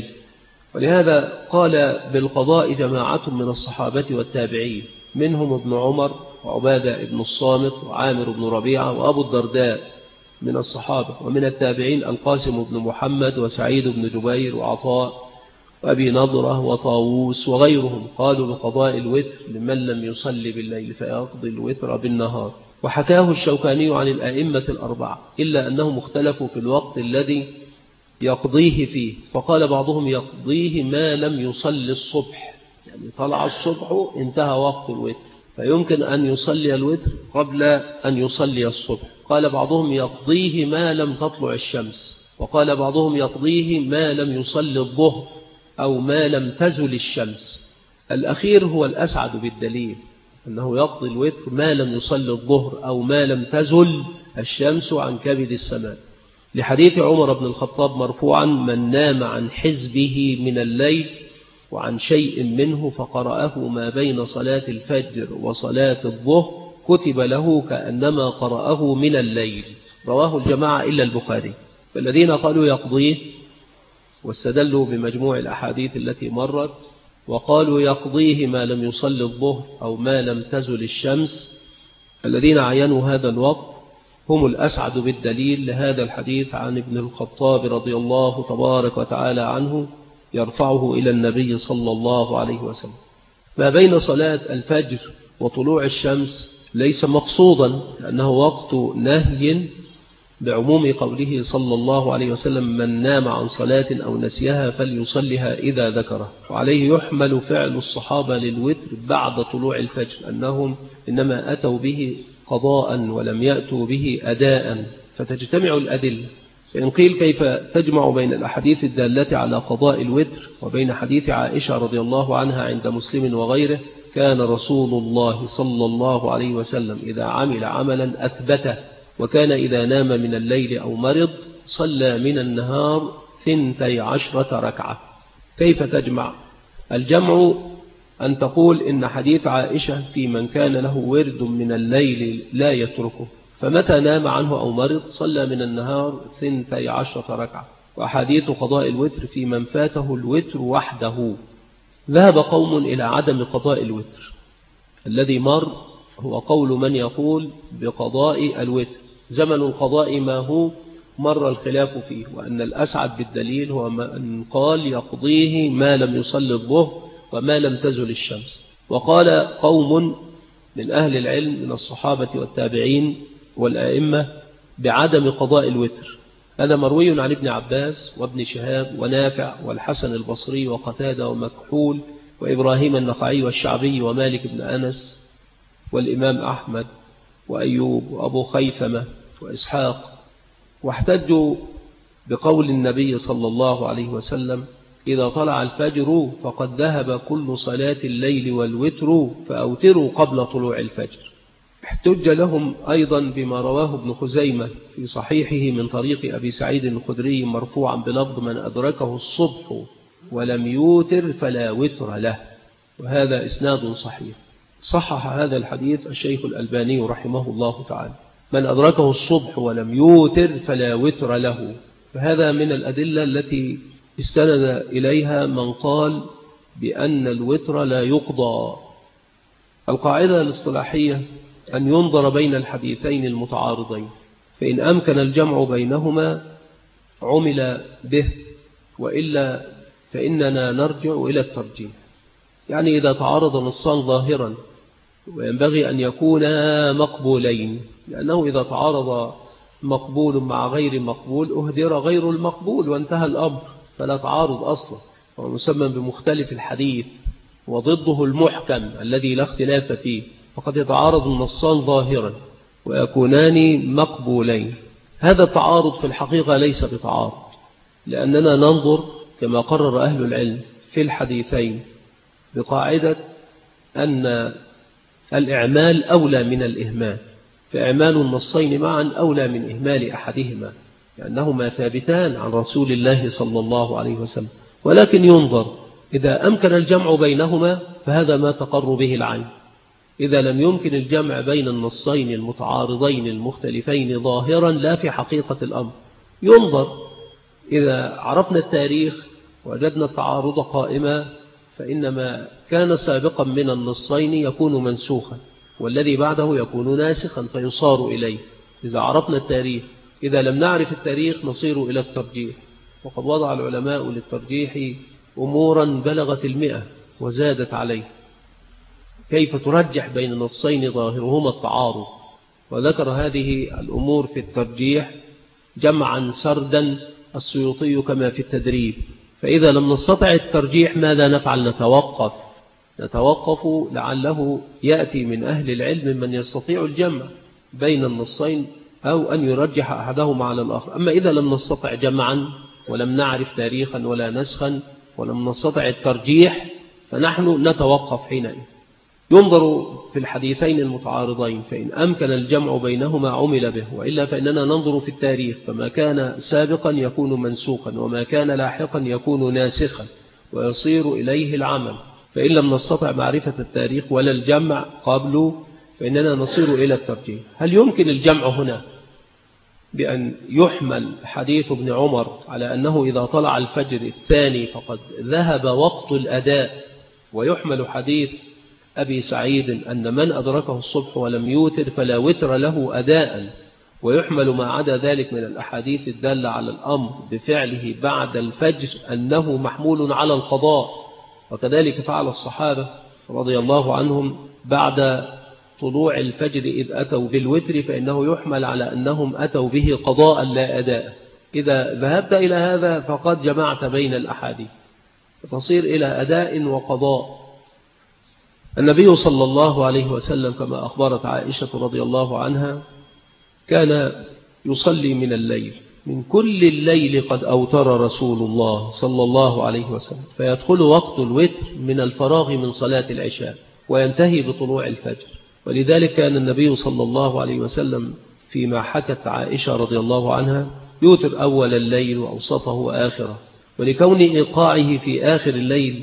B: ولهذا قال بالقضاء جماعة من الصحابة والتابعين، منهم ابن عمر وعبادة ابن الصامت وعامر بن ربيعة وأبو الدرداء من الصحابة. ومن التابعين القاسم بن محمد وسعيد بن جبير وعطاء وأبي نضرة وطاووس وغيرهم، قالوا بقضاء الوتر لمن لم يصلي بالليل فيقضي الوتر بالنهار. وحكاه الشوكاني عن الأئمة الأربعة، إلا أنهم اختلفوا في الوقت الذي يقضيه فيه، فقال بعضهم يقضيه ما لم يصلي الصبح، يعني طلع الصبح انتهى وقت الوتر، فيمكن أن يصلي الوتر قبل أن يصلي الصبح. قال بعضهم يقضيه ما لم تطلع الشمس، وقال بعضهم يقضيه ما لم يصلي الظهر أو ما لم تزل الشمس. الأخير هو الأسعد بالدليل، أنه يقضي الوتر ما لم يصلي الظهر أو ما لم تزل الشمس عن كبد السماء، لحديث عمر بن الخطاب مرفوعا: من نام عن حزبه من الليل وعن شيء منه فقرأه ما بين صلاة الفجر وصلاة الظهر كتب له كأنما قرأه من الليل. رواه الجماعة إلا البخاري. فالذين قالوا يقضيه واستدلوا بمجموع الأحاديث التي مرت وقالوا يقضيه ما لم يصلي الظهر أو ما لم تزل الشمس، الذين عينوا هذا الوقت هم الأسعد بالدليل لهذا الحديث عن ابن الخطاب رضي الله تبارك وتعالى عنه يرفعه إلى النبي صلى الله عليه وسلم. ما بين صلاة الفجر وطلوع الشمس ليس مقصودا، لأنه وقت نهي بعموم قوله صلى الله عليه وسلم: من نام عن صلاة أو نسيها فليصلها إذا ذكره. وعليه يحمل فعل الصحابة للوتر بعد طلوع الفجر، أنهم إنما أتوا به قضاء ولم يأتوا به أداء، فتجتمع الأدلة. فإن قيل كيف تجمع بين الأحاديث الدالة على قضاء الوتر وبين حديث عائشة رضي الله عنها عند مسلم وغيره: كان رسول الله صلى الله عليه وسلم إذا عمل عملا أثبته، وكان إذا نام من الليل أو مرض صلى من النهار 12 ركعة. كيف تجمع؟ الجمع أن تقول إن حديث عائشة في من كان له ورد من الليل لا يتركه، فمتى نام عنه أو مرض صلى من النهار 12 ركعة. وأحاديث قضاء الوتر في من فاته الوتر وحده. ذهب قوم إلى عدم قضاء الوتر. الذي مر هو قول من يقول بقضاء الوتر. زمن القضاء ما هو مر الخلاف فيه، وأن الأسعد بالدليل هو من قال يقضيه ما لم يصلي الظهر وما لم تزل الشمس. وقال قوم من أهل العلم من الصحابة والتابعين والآئمة بعدم قضاء الوتر. هذا مروي عن ابن عباس وابن شهاب ونافع والحسن البصري وقتادة ومكحول وإبراهيم النخعي والشعبي ومالك بن أنس والإمام أحمد وأيوب وأبو خيثمة وإسحاق، واحتجوا بقول النبي صلى الله عليه وسلم: إذا طلع الفجر فقد ذهب كل صلاة الليل والوتر فأوتروا قبل طلوع الفجر. احتج لهم أيضا بما رواه ابن خزيمة في صحيحه من طريق أبي سعيد الخدري مرفوعا بلفظ: من أدركه الصبح ولم يوتر فلا وتر له، وهذا إسناد صحيح. صحح هذا الحديث الشيخ الألباني رحمه الله تعالى: من أدركه الصبح ولم يوتر فلا وتر له. فهذا من الأدلة التي استند إليها من قال بأن الوتر لا يقضى. القاعدة الاصطلاحية أن ينظر بين الحديثين المتعارضين، فإن أمكن الجمع بينهما عمل به، وإلا فإننا نرجع إلى الترجيح. يعني إذا تعارض نصان ظاهرا وينبغي أن يكونا مقبولين، لأنه إذا تعارض مقبول مع غير مقبول أهدر غير المقبول وانتهى الأمر، فلا تعارض أصلا، هو مسمى بمختلف الحديث، وضده المحكم الذي لا اختلاف فيه، فقد يتعارض النصان ظاهرا ويكونان مقبولين. هذا التعارض في الحقيقة ليس بتعارض، لأننا ننظر كما قرر أهل العلم في الحديثين بقاعدة أن الإعمال أولى من الإهمال، فإعمال النصين معا أولى من إهمال أحدهما، لأنهما ثابتان عن رسول الله صلى الله عليه وسلم. ولكن ينظر إذا أمكن الجمع بينهما فهذا ما تقر به العين. إذا لم يمكن الجمع بين النصين المتعارضين المختلفين ظاهرا لا في حقيقة الأمر، ينظر إذا عرفنا التاريخ وجدنا التعارض قائما فإنما كان سابقا من النصين يكون منسوخا، والذي بعده يكون ناسخا فيصار إليه إذا عرفنا التاريخ. إذا لم نعرف التاريخ نصير إلى الترجيح، وقد وضع العلماء للترجيح أمورا بلغت 100 وزادت عليه، كيف ترجح بين نصين ظاهرهما التعارض، وذكر هذه الأمور في الترجيح جمعا سردا السيوطي كما في التدريب. فإذا لم نستطع الترجيح ماذا نفعل؟ نتوقف لعله يأتي من أهل العلم من يستطيع الجمع بين النصين أو أن يرجح أحدهما على الآخر. أما إذا لم نستطع جمعا ولم نعرف تاريخا ولا نسخا ولم نستطع الترجيح فنحن نتوقف حينئذ. ينظر في الحديثين المتعارضين، فإن أمكن الجمع بينهما عمل به، وإلا فإننا ننظر في التاريخ، فما كان سابقا يكون منسوخا وما كان لاحقا يكون ناسخا ويصير إليه العمل. فإن لم نستطع معرفة التاريخ ولا الجمع قبله فإننا نصير إلى الترجيح. هل يمكن الجمع هنا بأن يحمل حديث ابن عمر على أنه إذا طلع الفجر الثاني فقد ذهب وقت الأداء، ويحمل حديث أبي سعيد أن من أدركه الصبح ولم يوتر فلا وتر له أداء، ويحمل ما عدا ذلك من الأحاديث الدالة على الأمر بفعله بعد الفجر أنه محمول على القضاء؟ وكذلك فعل الصحابة رضي الله عنهم بعد طلوع الفجر إذ أتوا بالوتر، فإنه يحمل على أنهم أتوا به قضاء لا أداء. إذا ذهبت إلى هذا فقد جمعت بين الأحاديث، فتصير إلى أداء وقضاء. النبي صلى الله عليه وسلم كما أخبرت عائشة رضي الله عنها كان يصلي من الليل، من كل الليل قد أوتر رسول الله صلى الله عليه وسلم، فيدخل وقت الوتر من الفراغ من صلاة العشاء وينتهي بطلوع الفجر. ولذلك كان النبي صلى الله عليه وسلم فيما حكت عائشة رضي الله عنها يوتر أول الليل وأوسطه وآخره، ولكون إيقاعه في آخر الليل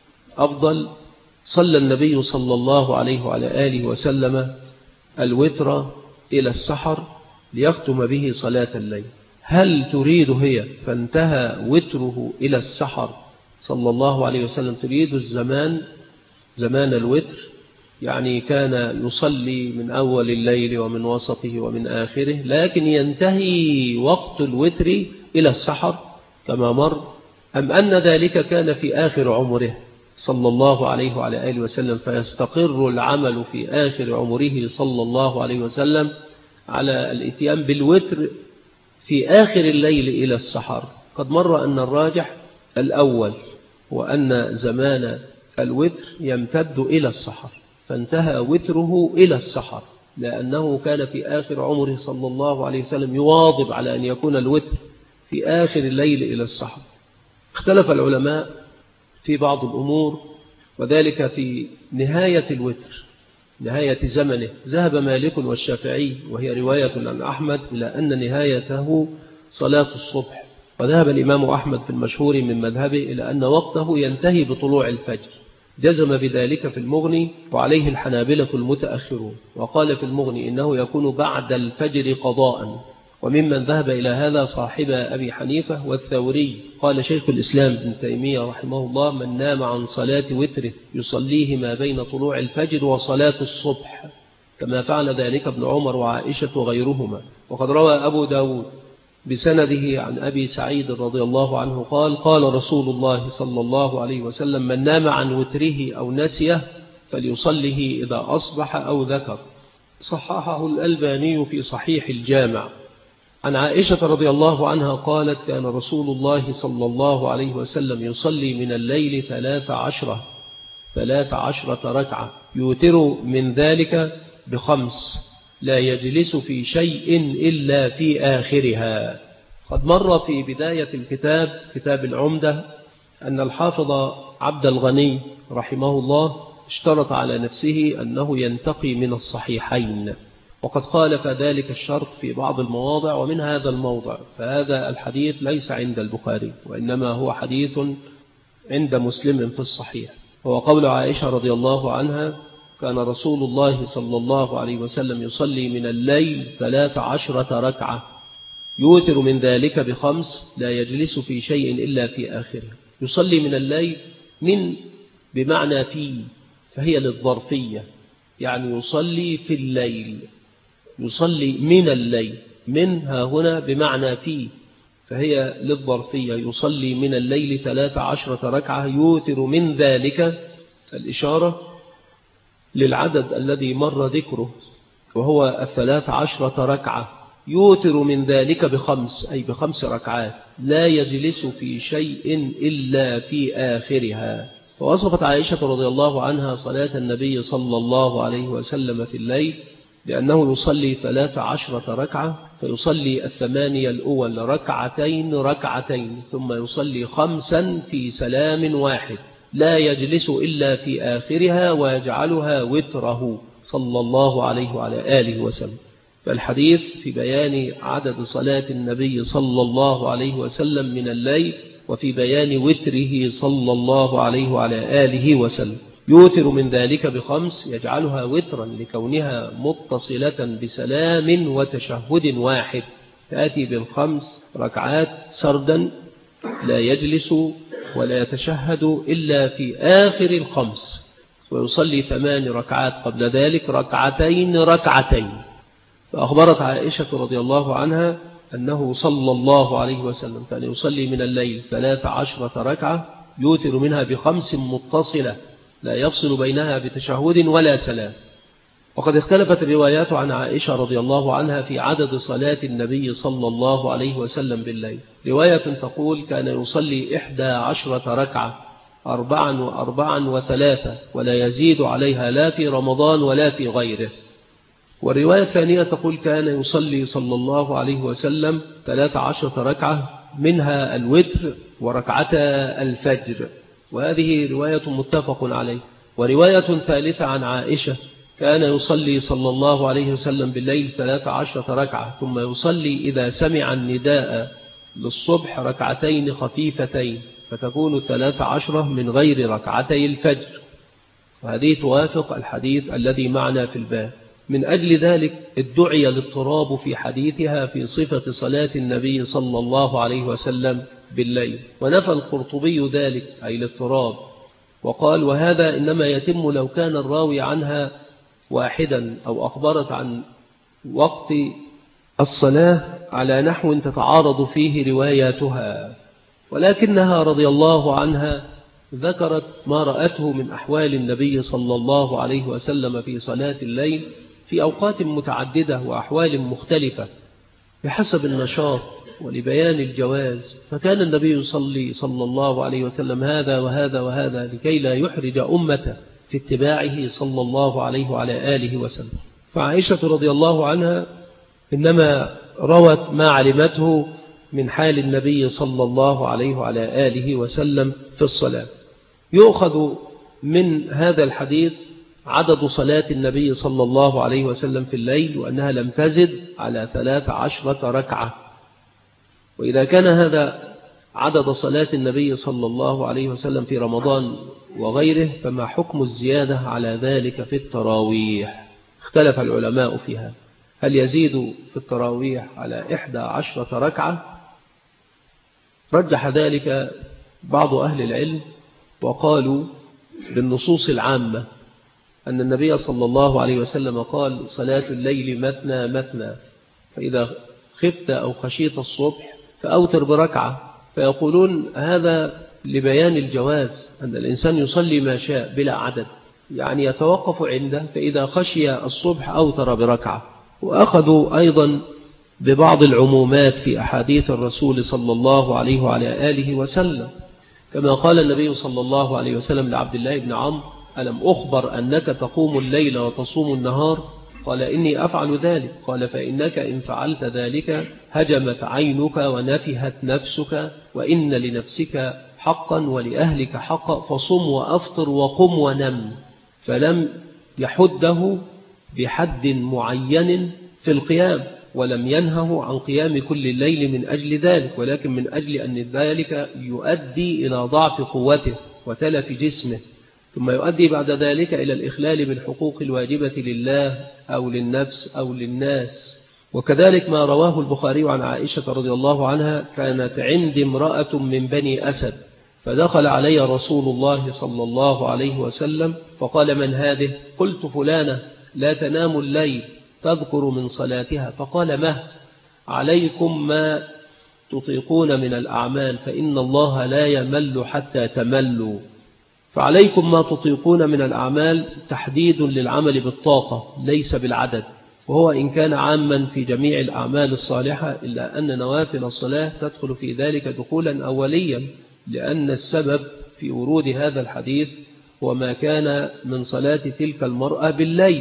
B: أفضل صلى النبي صلى الله عليه وعلى آله وسلم الوتر إلى السحر ليختم به صلاة الليل. هل تريد هي فانتهى وتره إلى السحر صلى الله عليه وسلم تريد الزمان زمان الوتر، يعني كان يصلي من أول الليل ومن وسطه ومن آخره، لكن ينتهي وقت الوتر إلى السحر كما مر، أم أن ذلك كان في آخر عمره صلى الله عليه وعلى آله وسلم، فيستقر العمل في آخر عمره صلى الله عليه وسلم على الاتيان بالوتر في آخر الليل إلى السحر؟ قد مر أن الراجح الأول، وأن زمان الوتر يمتد إلى السحر، فانتهى وتره إلى السحر، لأنه كان في آخر عمره صلى الله عليه وسلم يواظب على أن يكون الوتر في آخر الليل إلى السحر. اختلف العلماء في بعض الأمور، وذلك في نهاية الوتر، نهاية زمنه. ذهب مالك والشافعي وهي رواية عن أحمد إلى أن نهايته صلاة الصبح، وذهب الإمام أحمد في المشهور من مذهبه إلى أن وقته ينتهي بطلوع الفجر، جزم بذلك في المغني، وعليه الحنابلة المتأخرون، وقال في المغني إنه يكون بعد الفجر قضاء. وممن ذهب إلى هذا صاحب أبي حنيفة والثوري. قال شيخ الإسلام ابن تيمية رحمه الله: من نام عن صلاة وتره يصليه ما بين طلوع الفجر وصلاة الصبح، كما فعل ذلك ابن عمر وعائشة وغيرهما. وقد روى أبو داود بسنده عن أبي سعيد رضي الله عنه قال: قال رسول الله صلى الله عليه وسلم: من نام عن وتره أو نسيه فليصله إذا أصبح أو ذكر. صححه الألباني في صحيح الجامع. عن عائشة رضي الله عنها قالت: كان رسول الله صلى الله عليه وسلم يصلي من الليل 13 ركعة، يوتر من ذلك ب5، لا يجلس في شيء إلا في آخرها. قد مر في بداية الكتاب، كتاب العمدة، أن الحافظ عبد الغني رحمه الله اشترط على نفسه أنه ينتقي من الصحيحين، وقد خالف ذلك الشرط في بعض المواضع، ومن هذا الموضع فهذا الحديث ليس عند البخاري، وإنما هو حديث عند مسلم في الصحيح. هو قول عائشة رضي الله عنها: كان رسول الله صلى الله عليه وسلم يصلي من الليل 13 ركعة، يوتر من ذلك ب5، لا يجلس في شيء إلا في آخره. يصلي من الليل من بمعنى في، فهي للظرفية، يعني يصلي في الليل، يصلي من الليل، منها هنا بمعنى في، فهي للظرفية. يصلي من الليل 13 ركعة، يوتر من ذلك، الإشارة للعدد الذي مر ذكره وهو 13 ركعة، يوتر من ذلك ب5، أي ب5 ركعات، لا يجلس في شيء إلا في آخرها. فوصفت عائشة رضي الله عنها صلاة النبي صلى الله عليه وسلم في الليل لأنه يصلي 13 ركعة، فيصلي 8 الأول ركعتين، ثم يصلي 5 في سلام واحد، لا يجلس إلا في آخرها، ويجعلها وتره صلى الله عليه وعلى آله وسلم. فالحديث في بيان عدد صلاة النبي صلى الله عليه وسلم من الليل، وفي بيان وتره صلى الله عليه وعلى آله وسلم. يوتر من ذلك ب5، يجعلها وترا لكونها متصلة بسلام وتشهد واحد، تأتي ب5 ركعات سردا، لا يجلس ولا يتشهد إلا في آخر ال5، ويصلي 8 ركعات قبل ذلك ركعتين. فأخبرت عائشة رضي الله عنها أنه صلى الله عليه وسلم كان يصلي من الليل 13 ركعة، يوتر منها ب5 متصلة، لا يفصل بينها بتشهد ولا سلام. وقد اختلفت الروايات عن عائشة رضي الله عنها في عدد صلاة النبي صلى الله عليه وسلم بالليل. رواية تقول كان يصلي 11 ركعة، 4 و3، ولا يزيد عليها لا في رمضان ولا في غيره. والرواية الثانية تقول كان يصلي صلى الله عليه وسلم 13 ركعة، منها الوتر وركعتا الفجر، وهذه رواية متفق عليه. ورواية ثالثة عن عائشة كان يصلي صلى الله عليه وسلم بالليل 13 ركعة، ثم يصلي إذا سمع النداء للصبح ركعتين خفيفتين، فتكون 13 من غير ركعتي الفجر، وهذه توافق الحديث الذي معنا في الباب. من أجل ذلك ادعي الاضطراب في حديثها في صفة صلاة النبي صلى الله عليه وسلم بالليل، ونفى القرطبي ذلك أي الاضطراب، وقال: وهذا إنما يتم لو كان الراوي عنها واحدا، أو أخبرت عن وقت الصلاة على نحو تتعارض فيه رواياتها، ولكنها رضي الله عنها ذكرت ما رأته من أحوال النبي صلى الله عليه وسلم في صلاة الليل في أوقات متعددة وأحوال مختلفة، بحسب النشاط ولبيان الجواز، فكان النبي يصلي صلى الله عليه وسلم هذا وهذا وهذا لكي لا يحرج أمته في اتباعه صلى الله عليه وعلى آله وسلم. فعائشة رضي الله عنها إنما روت ما علمته من حال النبي صلى الله عليه وعلى آله وسلم في الصلاة. يؤخذ من هذا الحديث عدد صلاة النبي صلى الله عليه وسلم في الليل، وأنها لم تزد على 13 ركعة. وإذا كان هذا عدد صلاة النبي صلى الله عليه وسلم في رمضان وغيره، فما حكم الزيادة على ذلك في التراويح؟ اختلف العلماء فيها، هل يزيد في التراويح على 11 ركعة؟ رجح ذلك بعض أهل العلم وقالوا بالنصوص العامة أن النبي صلى الله عليه وسلم قال صلاة الليل مثنى مثنى، فإذا خفت أو خشيت الصبح فأوتر بركعة. فيقولون هذا لبيان الجواز، أن الإنسان يصلي ما شاء بلا عدد، يعني يتوقف عنده، فإذا خشي الصبح أوتر بركعة. وأخذوا أيضا ببعض العمومات في أحاديث الرسول صلى الله عليه وعلى آله وسلم، كما قال النبي صلى الله عليه وسلم لعبد الله بن عمرو: ألم أخبر أنك تقوم الليل وتصوم النهار؟ قال: إني أفعل ذلك. قال: فإنك إن فعلت ذلك هجمت عينك ونفهت نفسك، وإن لنفسك حقا ولأهلك حقا، فصم وأفطر وقم ونم. فلم يحده بحد معين في القيام، ولم ينهه عن قيام كل الليل من أجل ذلك، ولكن من أجل أن ذلك يؤدي إلى ضعف قوته وتلف جسمه، ثم يؤدي بعد ذلك إلى الإخلال بالحقوق الواجبة لله أو للنفس أو للناس. وكذلك ما رواه البخاري عن عائشة رضي الله عنها: كانت عندي امرأة من بني أسد، فدخل علي رسول الله صلى الله عليه وسلم فقال: من هذه؟ قلت: فلانة لا تنام الليل تذكر من صلاتها. فقال: مه عليكم ما تطيقون من الأعمال، فإن الله لا يمل حتى تملوا. فعليكم ما تطيقون من الأعمال تحديد للعمل بالطاقة ليس بالعدد، وهو إن كان عاما في جميع الأعمال الصالحة، إلا أن نوافل الصلاة تدخل في ذلك دخولا أوليا، لأن السبب في ورود هذا الحديث هو ما كان من صلاة تلك المرأة بالليل.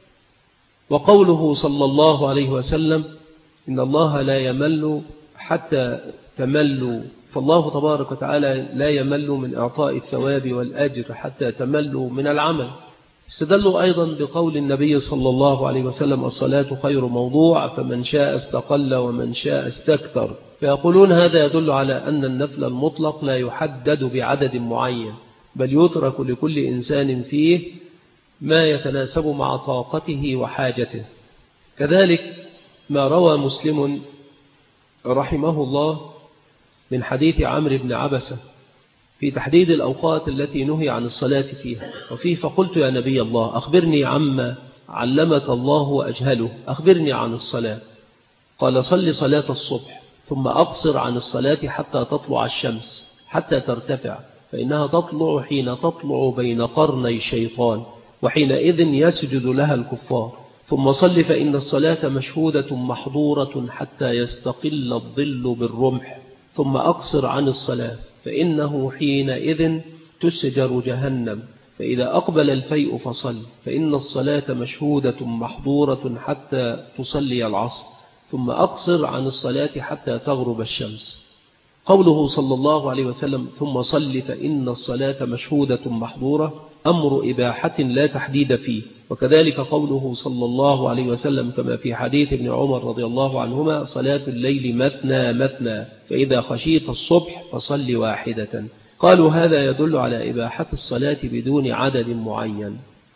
B: وقوله صلى الله عليه وسلم: إن الله لا يمل حتى تملوا، فالله تبارك وتعالى لا يمل من إعطاء الثواب والأجر حتى تملوا من العمل. استدلوا أيضا بقول النبي صلى الله عليه وسلم: الصلاة خير موضوع، فمن شاء استقل ومن شاء استكثر. فيقولون هذا يدل على أن النفل المطلق لا يحدد بعدد معين، بل يترك لكل إنسان فيه ما يتناسب مع طاقته وحاجته. كذلك ما روى مسلم رحمه الله من حديث عمرو بن عبسة في تحديد الأوقات التي نهي عن الصلاة فيها، وفيه: فقلت يا نبي الله أخبرني عما علمك الله وأجهله، أخبرني عن الصلاة. قال: صل صلاة الصبح، ثم أقصر عن الصلاة حتى تطلع الشمس حتى ترتفع، فإنها تطلع حين تطلع بين قرني شيطان، وحينئذ يسجد لها الكفار. ثم صل فإن الصلاة مشهودة محظورة حتى يستقل الظل بالرمح. ثم أقصر عن الصلاة، فإنه حينئذ تسجر جهنم. فإذا أقبل الفيء فصل، فإن الصلاة مشهودة محظورة حتى تصلي العصر. ثم أقصر عن الصلاة حتى تغرب الشمس. قوله صلى الله عليه وسلم: ثم صل فإن الصلاة مشهودة محظورة، أمر إباحة لا تحديد فيه. وكذلك قوله صلى الله عليه وسلم كما في حديث ابن عمر رضي الله عنهما: صلاة الليل مثنى مثنى، فإذا خشيت الصبح فصل واحدة. قالوا هذا يدل على إباحة الصلاة بدون عدد معين.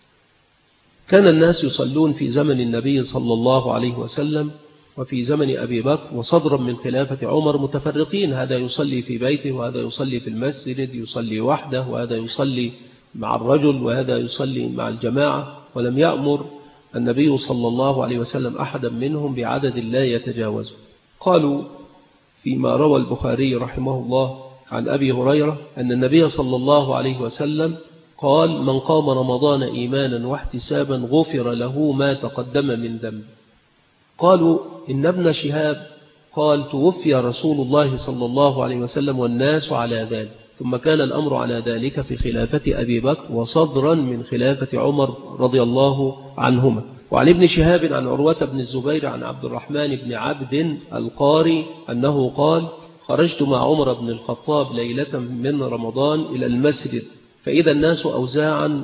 B: كان الناس يصلون في زمن النبي صلى الله عليه وسلم وفي زمن أبي بكر وصدرا من خلافة عمر متفرقين، هذا يصلي في بيته وهذا يصلي في المسجد، يصلي وحده وهذا يصلي مع الرجل وهذا يصلي مع الجماعة، ولم يأمر النبي صلى الله عليه وسلم أحدا منهم بعدد لا يتجاوزه. قالوا فيما روى البخاري رحمه الله عن أبي هريرة أن النبي صلى الله عليه وسلم قال: من قام رمضان إيمانا واحتسابا غفر له ما تقدم من ذنب. قالوا إن ابن شهاب قال توفي رسول الله صلى الله عليه وسلم والناس على ذلك، ثم كان الأمر على ذلك في خلافة أبي بكر وصدرا من خلافة عمر رضي الله عنهما. وعن ابن شهاب عن عروة بن الزبير عن عبد الرحمن بن عبد القاري أنه قال خرجت مع عمر بن الخطاب ليلة من رمضان إلى المسجد، فإذا الناس أوزاعا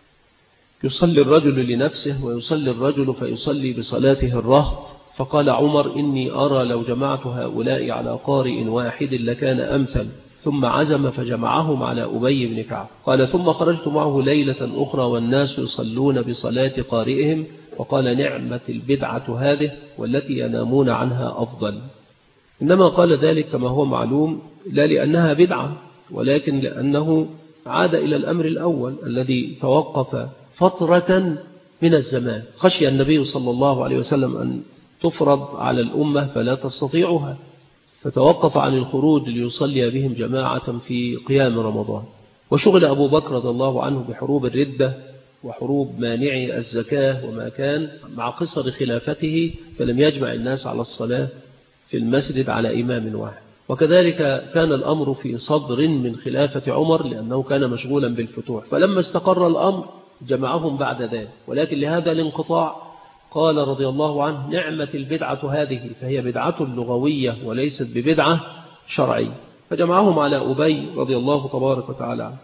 B: يصلي الرجل لنفسه ويصلي الرجل فيصلي بصلاته الرهط، فقال عمر إني أرى لو جمعت هؤلاء على قارئ واحد لكان أمثل، ثم عزم فجمعهم على أبي بن كعب. قال ثم خرجت معه ليلة أخرى والناس يصلون بصلاة قارئهم، وقال نعمة البدعة هذه والتي ينامون عنها أفضل. إنما قال ذلك كما هو معلوم لا لأنها بدعة، ولكن لأنه عاد إلى الأمر الأول الذي توقف فترة من الزمان، خشي النبي صلى الله عليه وسلم أن تفرض على الأمة فلا تستطيعها، فتوقف عن الخروج ليصلي بهم جماعة في قيام رمضان. وشغل أبو بكر رضي الله عنه بحروب الردة وحروب مانعي الزكاة وما كان مع قصر خلافته، فلم يجمع الناس على الصلاة في المسجد على إمام واحد. وكذلك كان الأمر في صدر من خلافة عمر لأنه كان مشغولا بالفتوح، فلما استقر الأمر جمعهم بعد ذلك. ولكن لهذا الانقطاع قال رضي الله عنه نعمة البدعة هذه، فهي بدعة لغوية وليست ببدعة شرعية، فجمعهم على أبي رضي الله تبارك وتعالى عنه.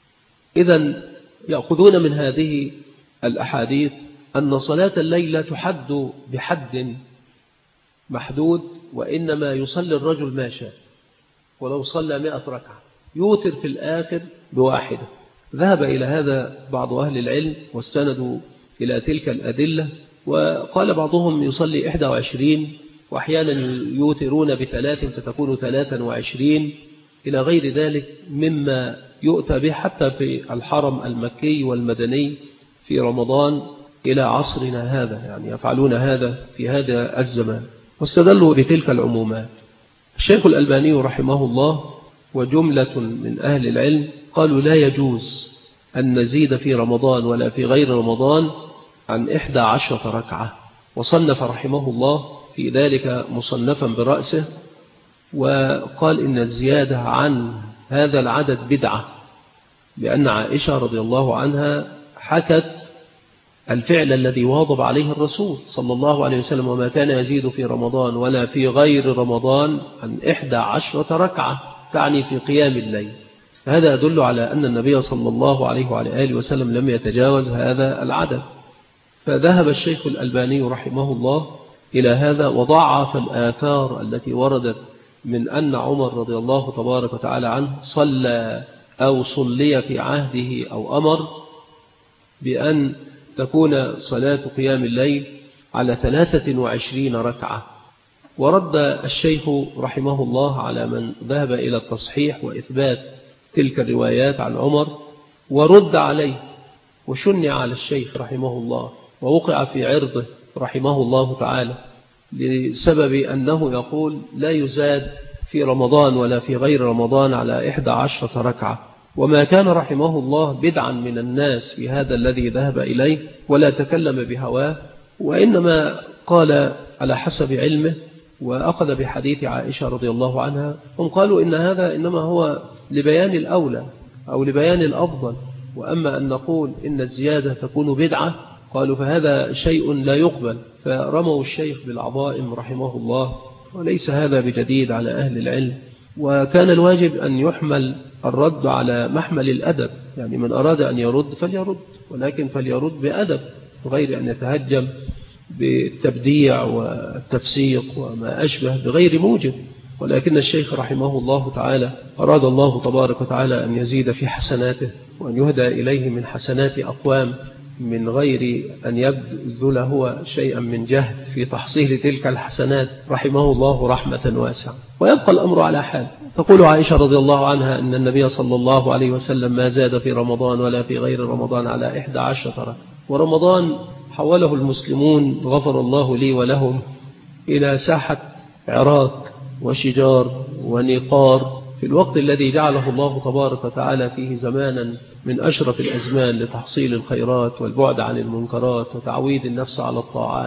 B: إذن يأخذون من هذه الأحاديث أن صلاة الليل لا تحد بحد محدود، وإنما يصلي الرجل ما شاء، ولو صلى 100 ركعة يوتر في الآخر بواحدة. ذهب إلى هذا بعض أهل العلم واستندوا إلى تلك الأدلة، وقال بعضهم يصلي 21 وأحيانا يوترون ب3 فتكون 23 إلى غير ذلك مما يؤتى به حتى في الحرم المكي والمدني في رمضان إلى عصرنا هذا، يعني يفعلون هذا في هذا الزمان، واستدلوا بتلك العمومات. الشيخ الألباني رحمه الله وجملة من أهل العلم قالوا لا يجوز أن نزيد في رمضان ولا في غير رمضان عن 11 ركعة، وصنف رحمه الله في ذلك مصنفا برأسه، وقال إن الزيادة عن هذا العدد بدعة، لأن عائشة رضي الله عنها حكت الفعل الذي واظب عليه الرسول صلى الله عليه وسلم، وما كان يزيد في رمضان ولا في غير رمضان عن 11 ركعة، تعني في قيام الليل. هذا يدل على أن النبي صلى الله عليه وعلى آله وسلم لم يتجاوز هذا العدد. فذهب الشيخ الألباني رحمه الله إلى هذا، وضعف الآثار التي وردت من أن عمر رضي الله تبارك وتعالى عنه صلى أو صلي في عهده أو أمر بأن تكون صلاة قيام الليل على 23 ركعة. ورد الشيخ رحمه الله على من ذهب إلى التصحيح وإثبات تلك الروايات عن عمر، ورد عليه وشنع على الشيخ رحمه الله، ووقع في عرضه رحمه الله تعالى لسبب أنه يقول لا يزاد في رمضان ولا في غير رمضان على 11 ركعة، وما كان رحمه الله بدعا من الناس في هذا الذي ذهب إليه، ولا تكلم بهواه، وإنما قال على حسب علمه، وأخذ بحديث عائشة رضي الله عنها. هم قالوا إن هذا إنما هو لبيان الأولى أو لبيان الأفضل، وأما أن نقول إن الزيادة تكون بدعة قالوا فهذا شيء لا يقبل، فرموا الشيخ بالعظائم رحمه الله، وليس هذا بجديد على أهل العلم. وكان الواجب أن يحمل الرد على محمل الأدب، يعني من أراد أن يرد فليرد، ولكن فليرد بأدب غير أن يتهجم بالتبديع والتفسيق وما أشبه بغير موجب. ولكن الشيخ رحمه الله تعالى أراد الله تبارك وتعالى أن يزيد في حسناته، وأن يهدى إليه من حسنات أقوام من غير أن يبذل هو شيئا من جهد في تحصيل تلك الحسنات، رحمه الله رحمة واسعة. ويبقى الأمر على حال. تقول عائشة رضي الله عنها أن النبي صلى الله عليه وسلم ما زاد في رمضان ولا في غير رمضان على 11، ورمضان حوله المسلمون غفر الله لي ولهم إلى ساحة عراك وشجار ونقار، في الوقت الذي جعله الله تبارك وتعالى فيه زمانا من أشرف الأزمان لتحصيل الخيرات والبعد عن المنكرات وتعويد النفس على الطاعات.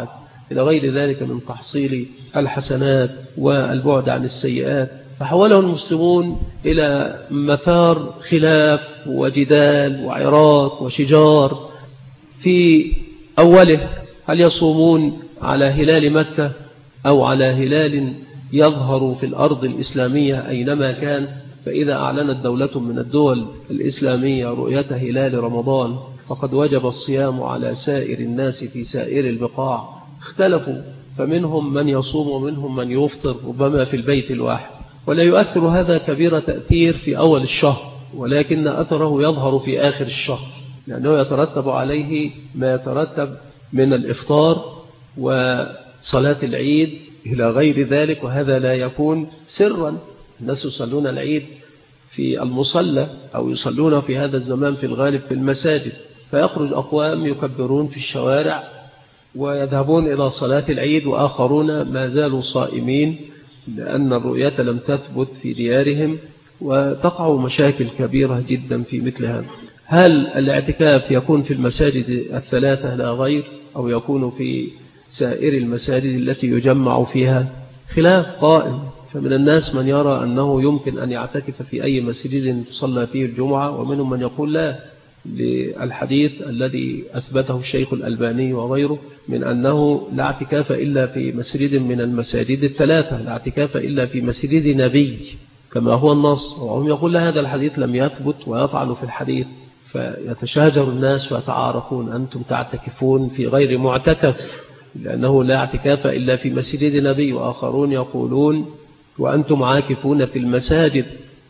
B: إلى غير ذلك من تحصيل الحسنات والبعد عن السيئات. فحوله المسلمون إلى مثار خلاف وجدال وعراك وشجار. في أوله هل يصومون على هلال مكة أو على هلال يظهر في الأرض الإسلامية أينما كان؟ فإذا أعلنت دولة من الدول الإسلامية رؤية هلال رمضان فقد وجب الصيام على سائر الناس في سائر البقاع. اختلفوا، فمنهم من يصوم ومنهم من يفطر ربما في البيت الواحد، ولا يؤثر هذا كبير تأثير في أول الشهر، ولكن أثره يظهر في آخر الشهر، لأنه يترتب عليه ما يترتب من الإفطار وصلاة العيد إلى غير ذلك. وهذا لا يكون سرا، الناس يصلون العيد في المصلى أو يصلون في هذا الزمان في الغالب في المساجد، فيخرج أقوام يكبرون في الشوارع ويذهبون إلى صلاة العيد، وآخرون ما زالوا صائمين لأن الرؤية لم تثبت في ديارهم، وتقع مشاكل كبيرة جدا في مثل هذا. هل الاعتكاف يكون في المساجد الثلاثة لا غير، أو يكون في سائر المساجد التي يجمع فيها؟ خلاف قائم. فمن الناس من يرى أنه يمكن أن يعتكف في أي مسجد تصلى فيه الجمعة، ومنهم من يقول لا، للحديث الذي أثبته الشيخ الألباني وغيره من أنه لا اعتكاف إلا في مسجد من المساجد الثلاثة، لا اعتكاف إلا في مسجد نبي كما هو النص. وهم يقول لا، هذا الحديث لم يثبت، ويطعن في الحديث، فيتشاجر الناس ويتعارفون، أنتم تعتكفون في غير معتكف لأنه لا اعتكاف إلا في مسجد نبي، وآخرون يقولون وأنتم عاكفون في المساجد،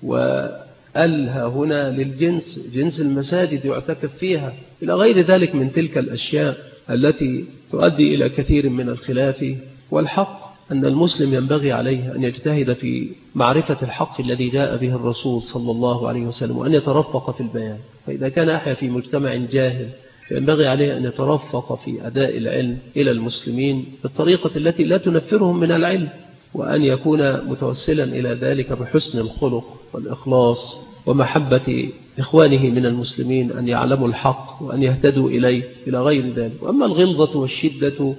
B: وألها هنا للجنس، جنس المساجد يعتكف فيها، إلى غير ذلك من تلك الأشياء التي تؤدي إلى كثير من الخلاف. والحق أن المسلم ينبغي عليه أن يجتهد في معرفة الحق الذي جاء به الرسول صلى الله عليه وسلم، وأن يترفق في البيان. فإذا كان أحيا في مجتمع جاهل فينبغي عليه أن يترفق في أداء العلم إلى المسلمين بالطريقة التي لا تنفرهم من العلم، وأن يكون متوسلا إلى ذلك بحسن الخلق والإخلاص ومحبة إخوانه من المسلمين أن يعلموا الحق وأن يهتدوا إليه إلى غير ذلك. وأما الغلظة والشدة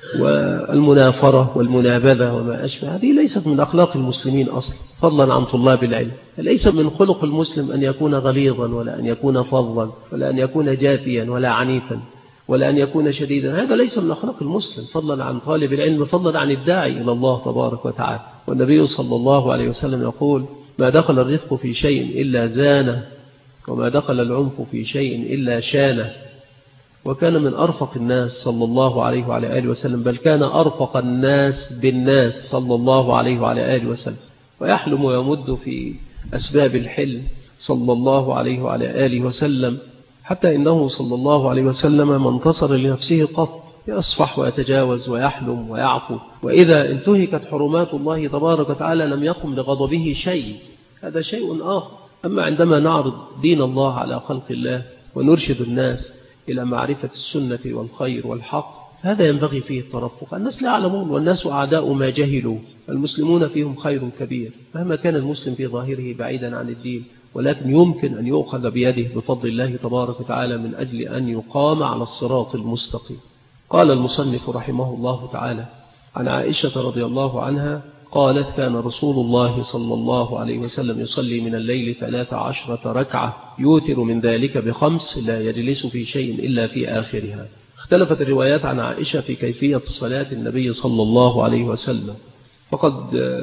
B: والمنافرة والمنابذة وما أشبه، هذه ليست من أخلاق المسلمين أصلا، فضلا عن طلاب العلم. ليس من خلق المسلم أن يكون غليظا، ولا أن يكون فظا، ولا أن يكون جافيا، ولا عنيفا، ولا أن يكون شديدا. هذا ليس من أخلاق المسلم، فضلا عن طالب العلم، فضلا عن الداعي إلى الله تبارك وتعالى. والنبي صلى الله عليه وسلم يقول: ما دخل الرفق في شيء إلا زانه، وما دخل العنف في شيء إلا شانه. وكان من أرفق الناس صلى الله عليه وعلى آله وسلم، بل كان أرفق الناس بالناس صلى الله عليه وعلى آله وسلم، ويحلم ويمد في أسباب الحلم صلى الله عليه وعلى آله وسلم، حتى إنه صلى الله عليه وسلم ما انتصر لنفسه قط، يصفح ويتجاوز ويحلم ويعفو. وإذا انتهكت حرمات الله تبارك وتعالى لم يقم لغضبه شيء، هذا شيء آخر. أما عندما نعرض دين الله على خلق الله ونرشد الناس إلى معرفة السنة والخير والحق، هذا ينبغي فيه الترفق. الناس لا يعلمون، والناس أعداء ما جهلوا، المسلمون فيهم خير كبير مهما كان المسلم في ظاهره بعيدا عن الدين، ولكن يمكن أن يؤخذ بيده بفضل الله تبارك وتعالى من أجل أن يقام على الصراط المستقيم. قال المصنف رحمه الله تعالى عن عائشة رضي الله عنها قالت: كان رسول الله صلى الله عليه وسلم يصلي من الليل 13 ركعة، يوتر من ذلك ب5، لا يجلس في شيء إلا في آخرها. اختلفت الروايات عن عائشة في كيفية صلاة النبي صلى الله عليه وسلم، فقد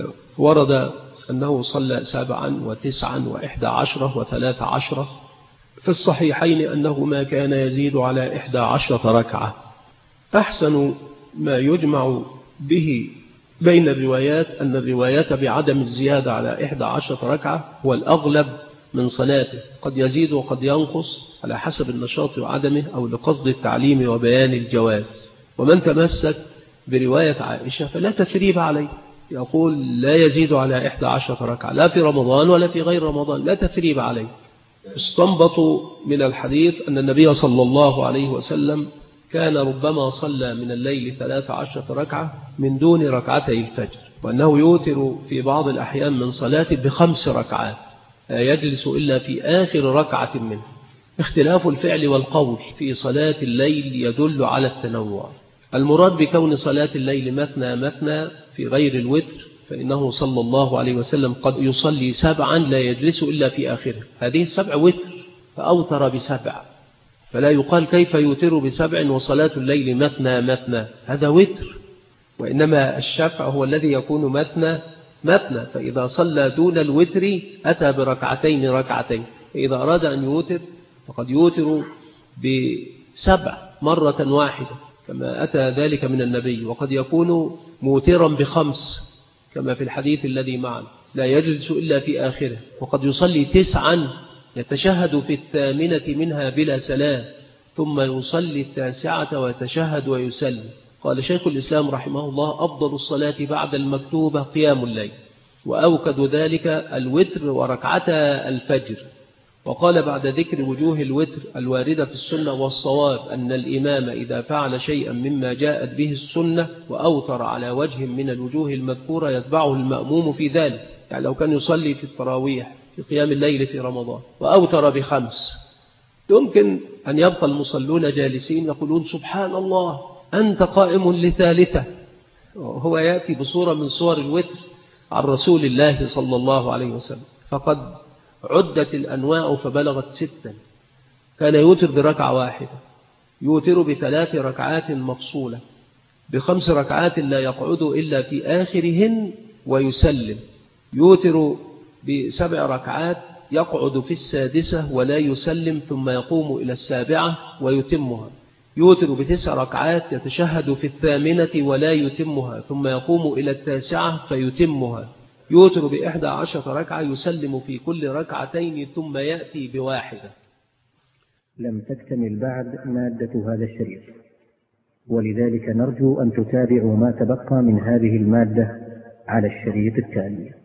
B: ورد أنه صلى 7 و9 و11 و13. في الصحيحين أنه ما كان يزيد على 11 ركعة. أحسن ما يجمع به بين الروايات أن الروايات بعدم الزيادة على 11 ركعة هو الأغلب من صلاته، قد يزيد وقد ينقص على حسب النشاط وعدمه، أو لقصد التعليم وبيان الجواز. ومن تمسك برواية عائشة فلا تثريب عليه، يقول لا يزيد على 11 ركعة لا في رمضان ولا في غير رمضان، لا تثريب عليه. استنبطوا من الحديث أن النبي صلى الله عليه وسلم كان ربما صلى من الليل 13 ركعة من دون ركعتي الفجر، وأنه يوتر في بعض الأحيان من صلاته ب5 ركعات، لا يجلس إلا في آخر ركعة منه. اختلاف الفعل والقول في صلاة الليل يدل على التنوع، المراد بكون صلاة الليل مثنى مثنى في غير الوتر فإنه صلى الله عليه وسلم قد يصلي 7 لا يجلس إلا في آخره. هذه 7 وتر فأوتر ب7، فلا يقال كيف يوتر ب7 وصلاة الليل مثنى مثنى، هذا وتر. وإنما الشفع هو الذي يكون مثنى مثنى، فإذا صلى دون الوتر أتى بركعتين ركعتين. فإذا أراد أن يوتر فقد يوتر ب7 مرة واحدة كما أتى ذلك من النبي، وقد يكون موترا ب5 كما في الحديث الذي معنا لا يجلس إلا في آخره، وقد يصلي 9 يتشهد في 8 منها بلا سلام، ثم يصلي 9 ويتشهد ويسلم. قال شيخ الإسلام رحمه الله: أفضل الصلاة بعد المكتوبة قيام الليل، وأوكد ذلك الوتر وركعتا الفجر. وقال بعد ذكر وجوه الوتر الواردة في السنة والصواب أن الإمام إذا فعل شيئا مما جاءت به السنة وأوتر على وجه من الوجوه المذكورة يتبعه المأموم في ذلك. يعني لو كان يصلي في التراويح في قيام الليل في رمضان وأوتر ب5، يمكن أن يبقى المصلون جالسين يقولون: سبحان الله أنت قائم لثالثة. هو يأتي بصورة من صور الوتر عن رسول الله صلى الله عليه وسلم، فقد عدت الأنواع فبلغت 6. كان يوتر بركعة واحدة، يوتر ب3 ركعات مفصولة، ب5 ركعات لا يقعد إلا في آخرهن ويسلم، يوتر ب7 ركعات يقعد في السادسة ولا يسلم ثم يقوم إلى السابعة ويتمها، يوتر ب9 ركعات يتشهد في 8 ولا يتمها ثم يقوم إلى 9 فيتمها، يوتر ب11 ركعة يسلم في كل ركعتين ثم يأتي ب1.
C: لم تكتمل بعد مادة هذا الشريط، ولذلك نرجو أن تتابعوا ما تبقى من هذه المادة على الشريط التالي.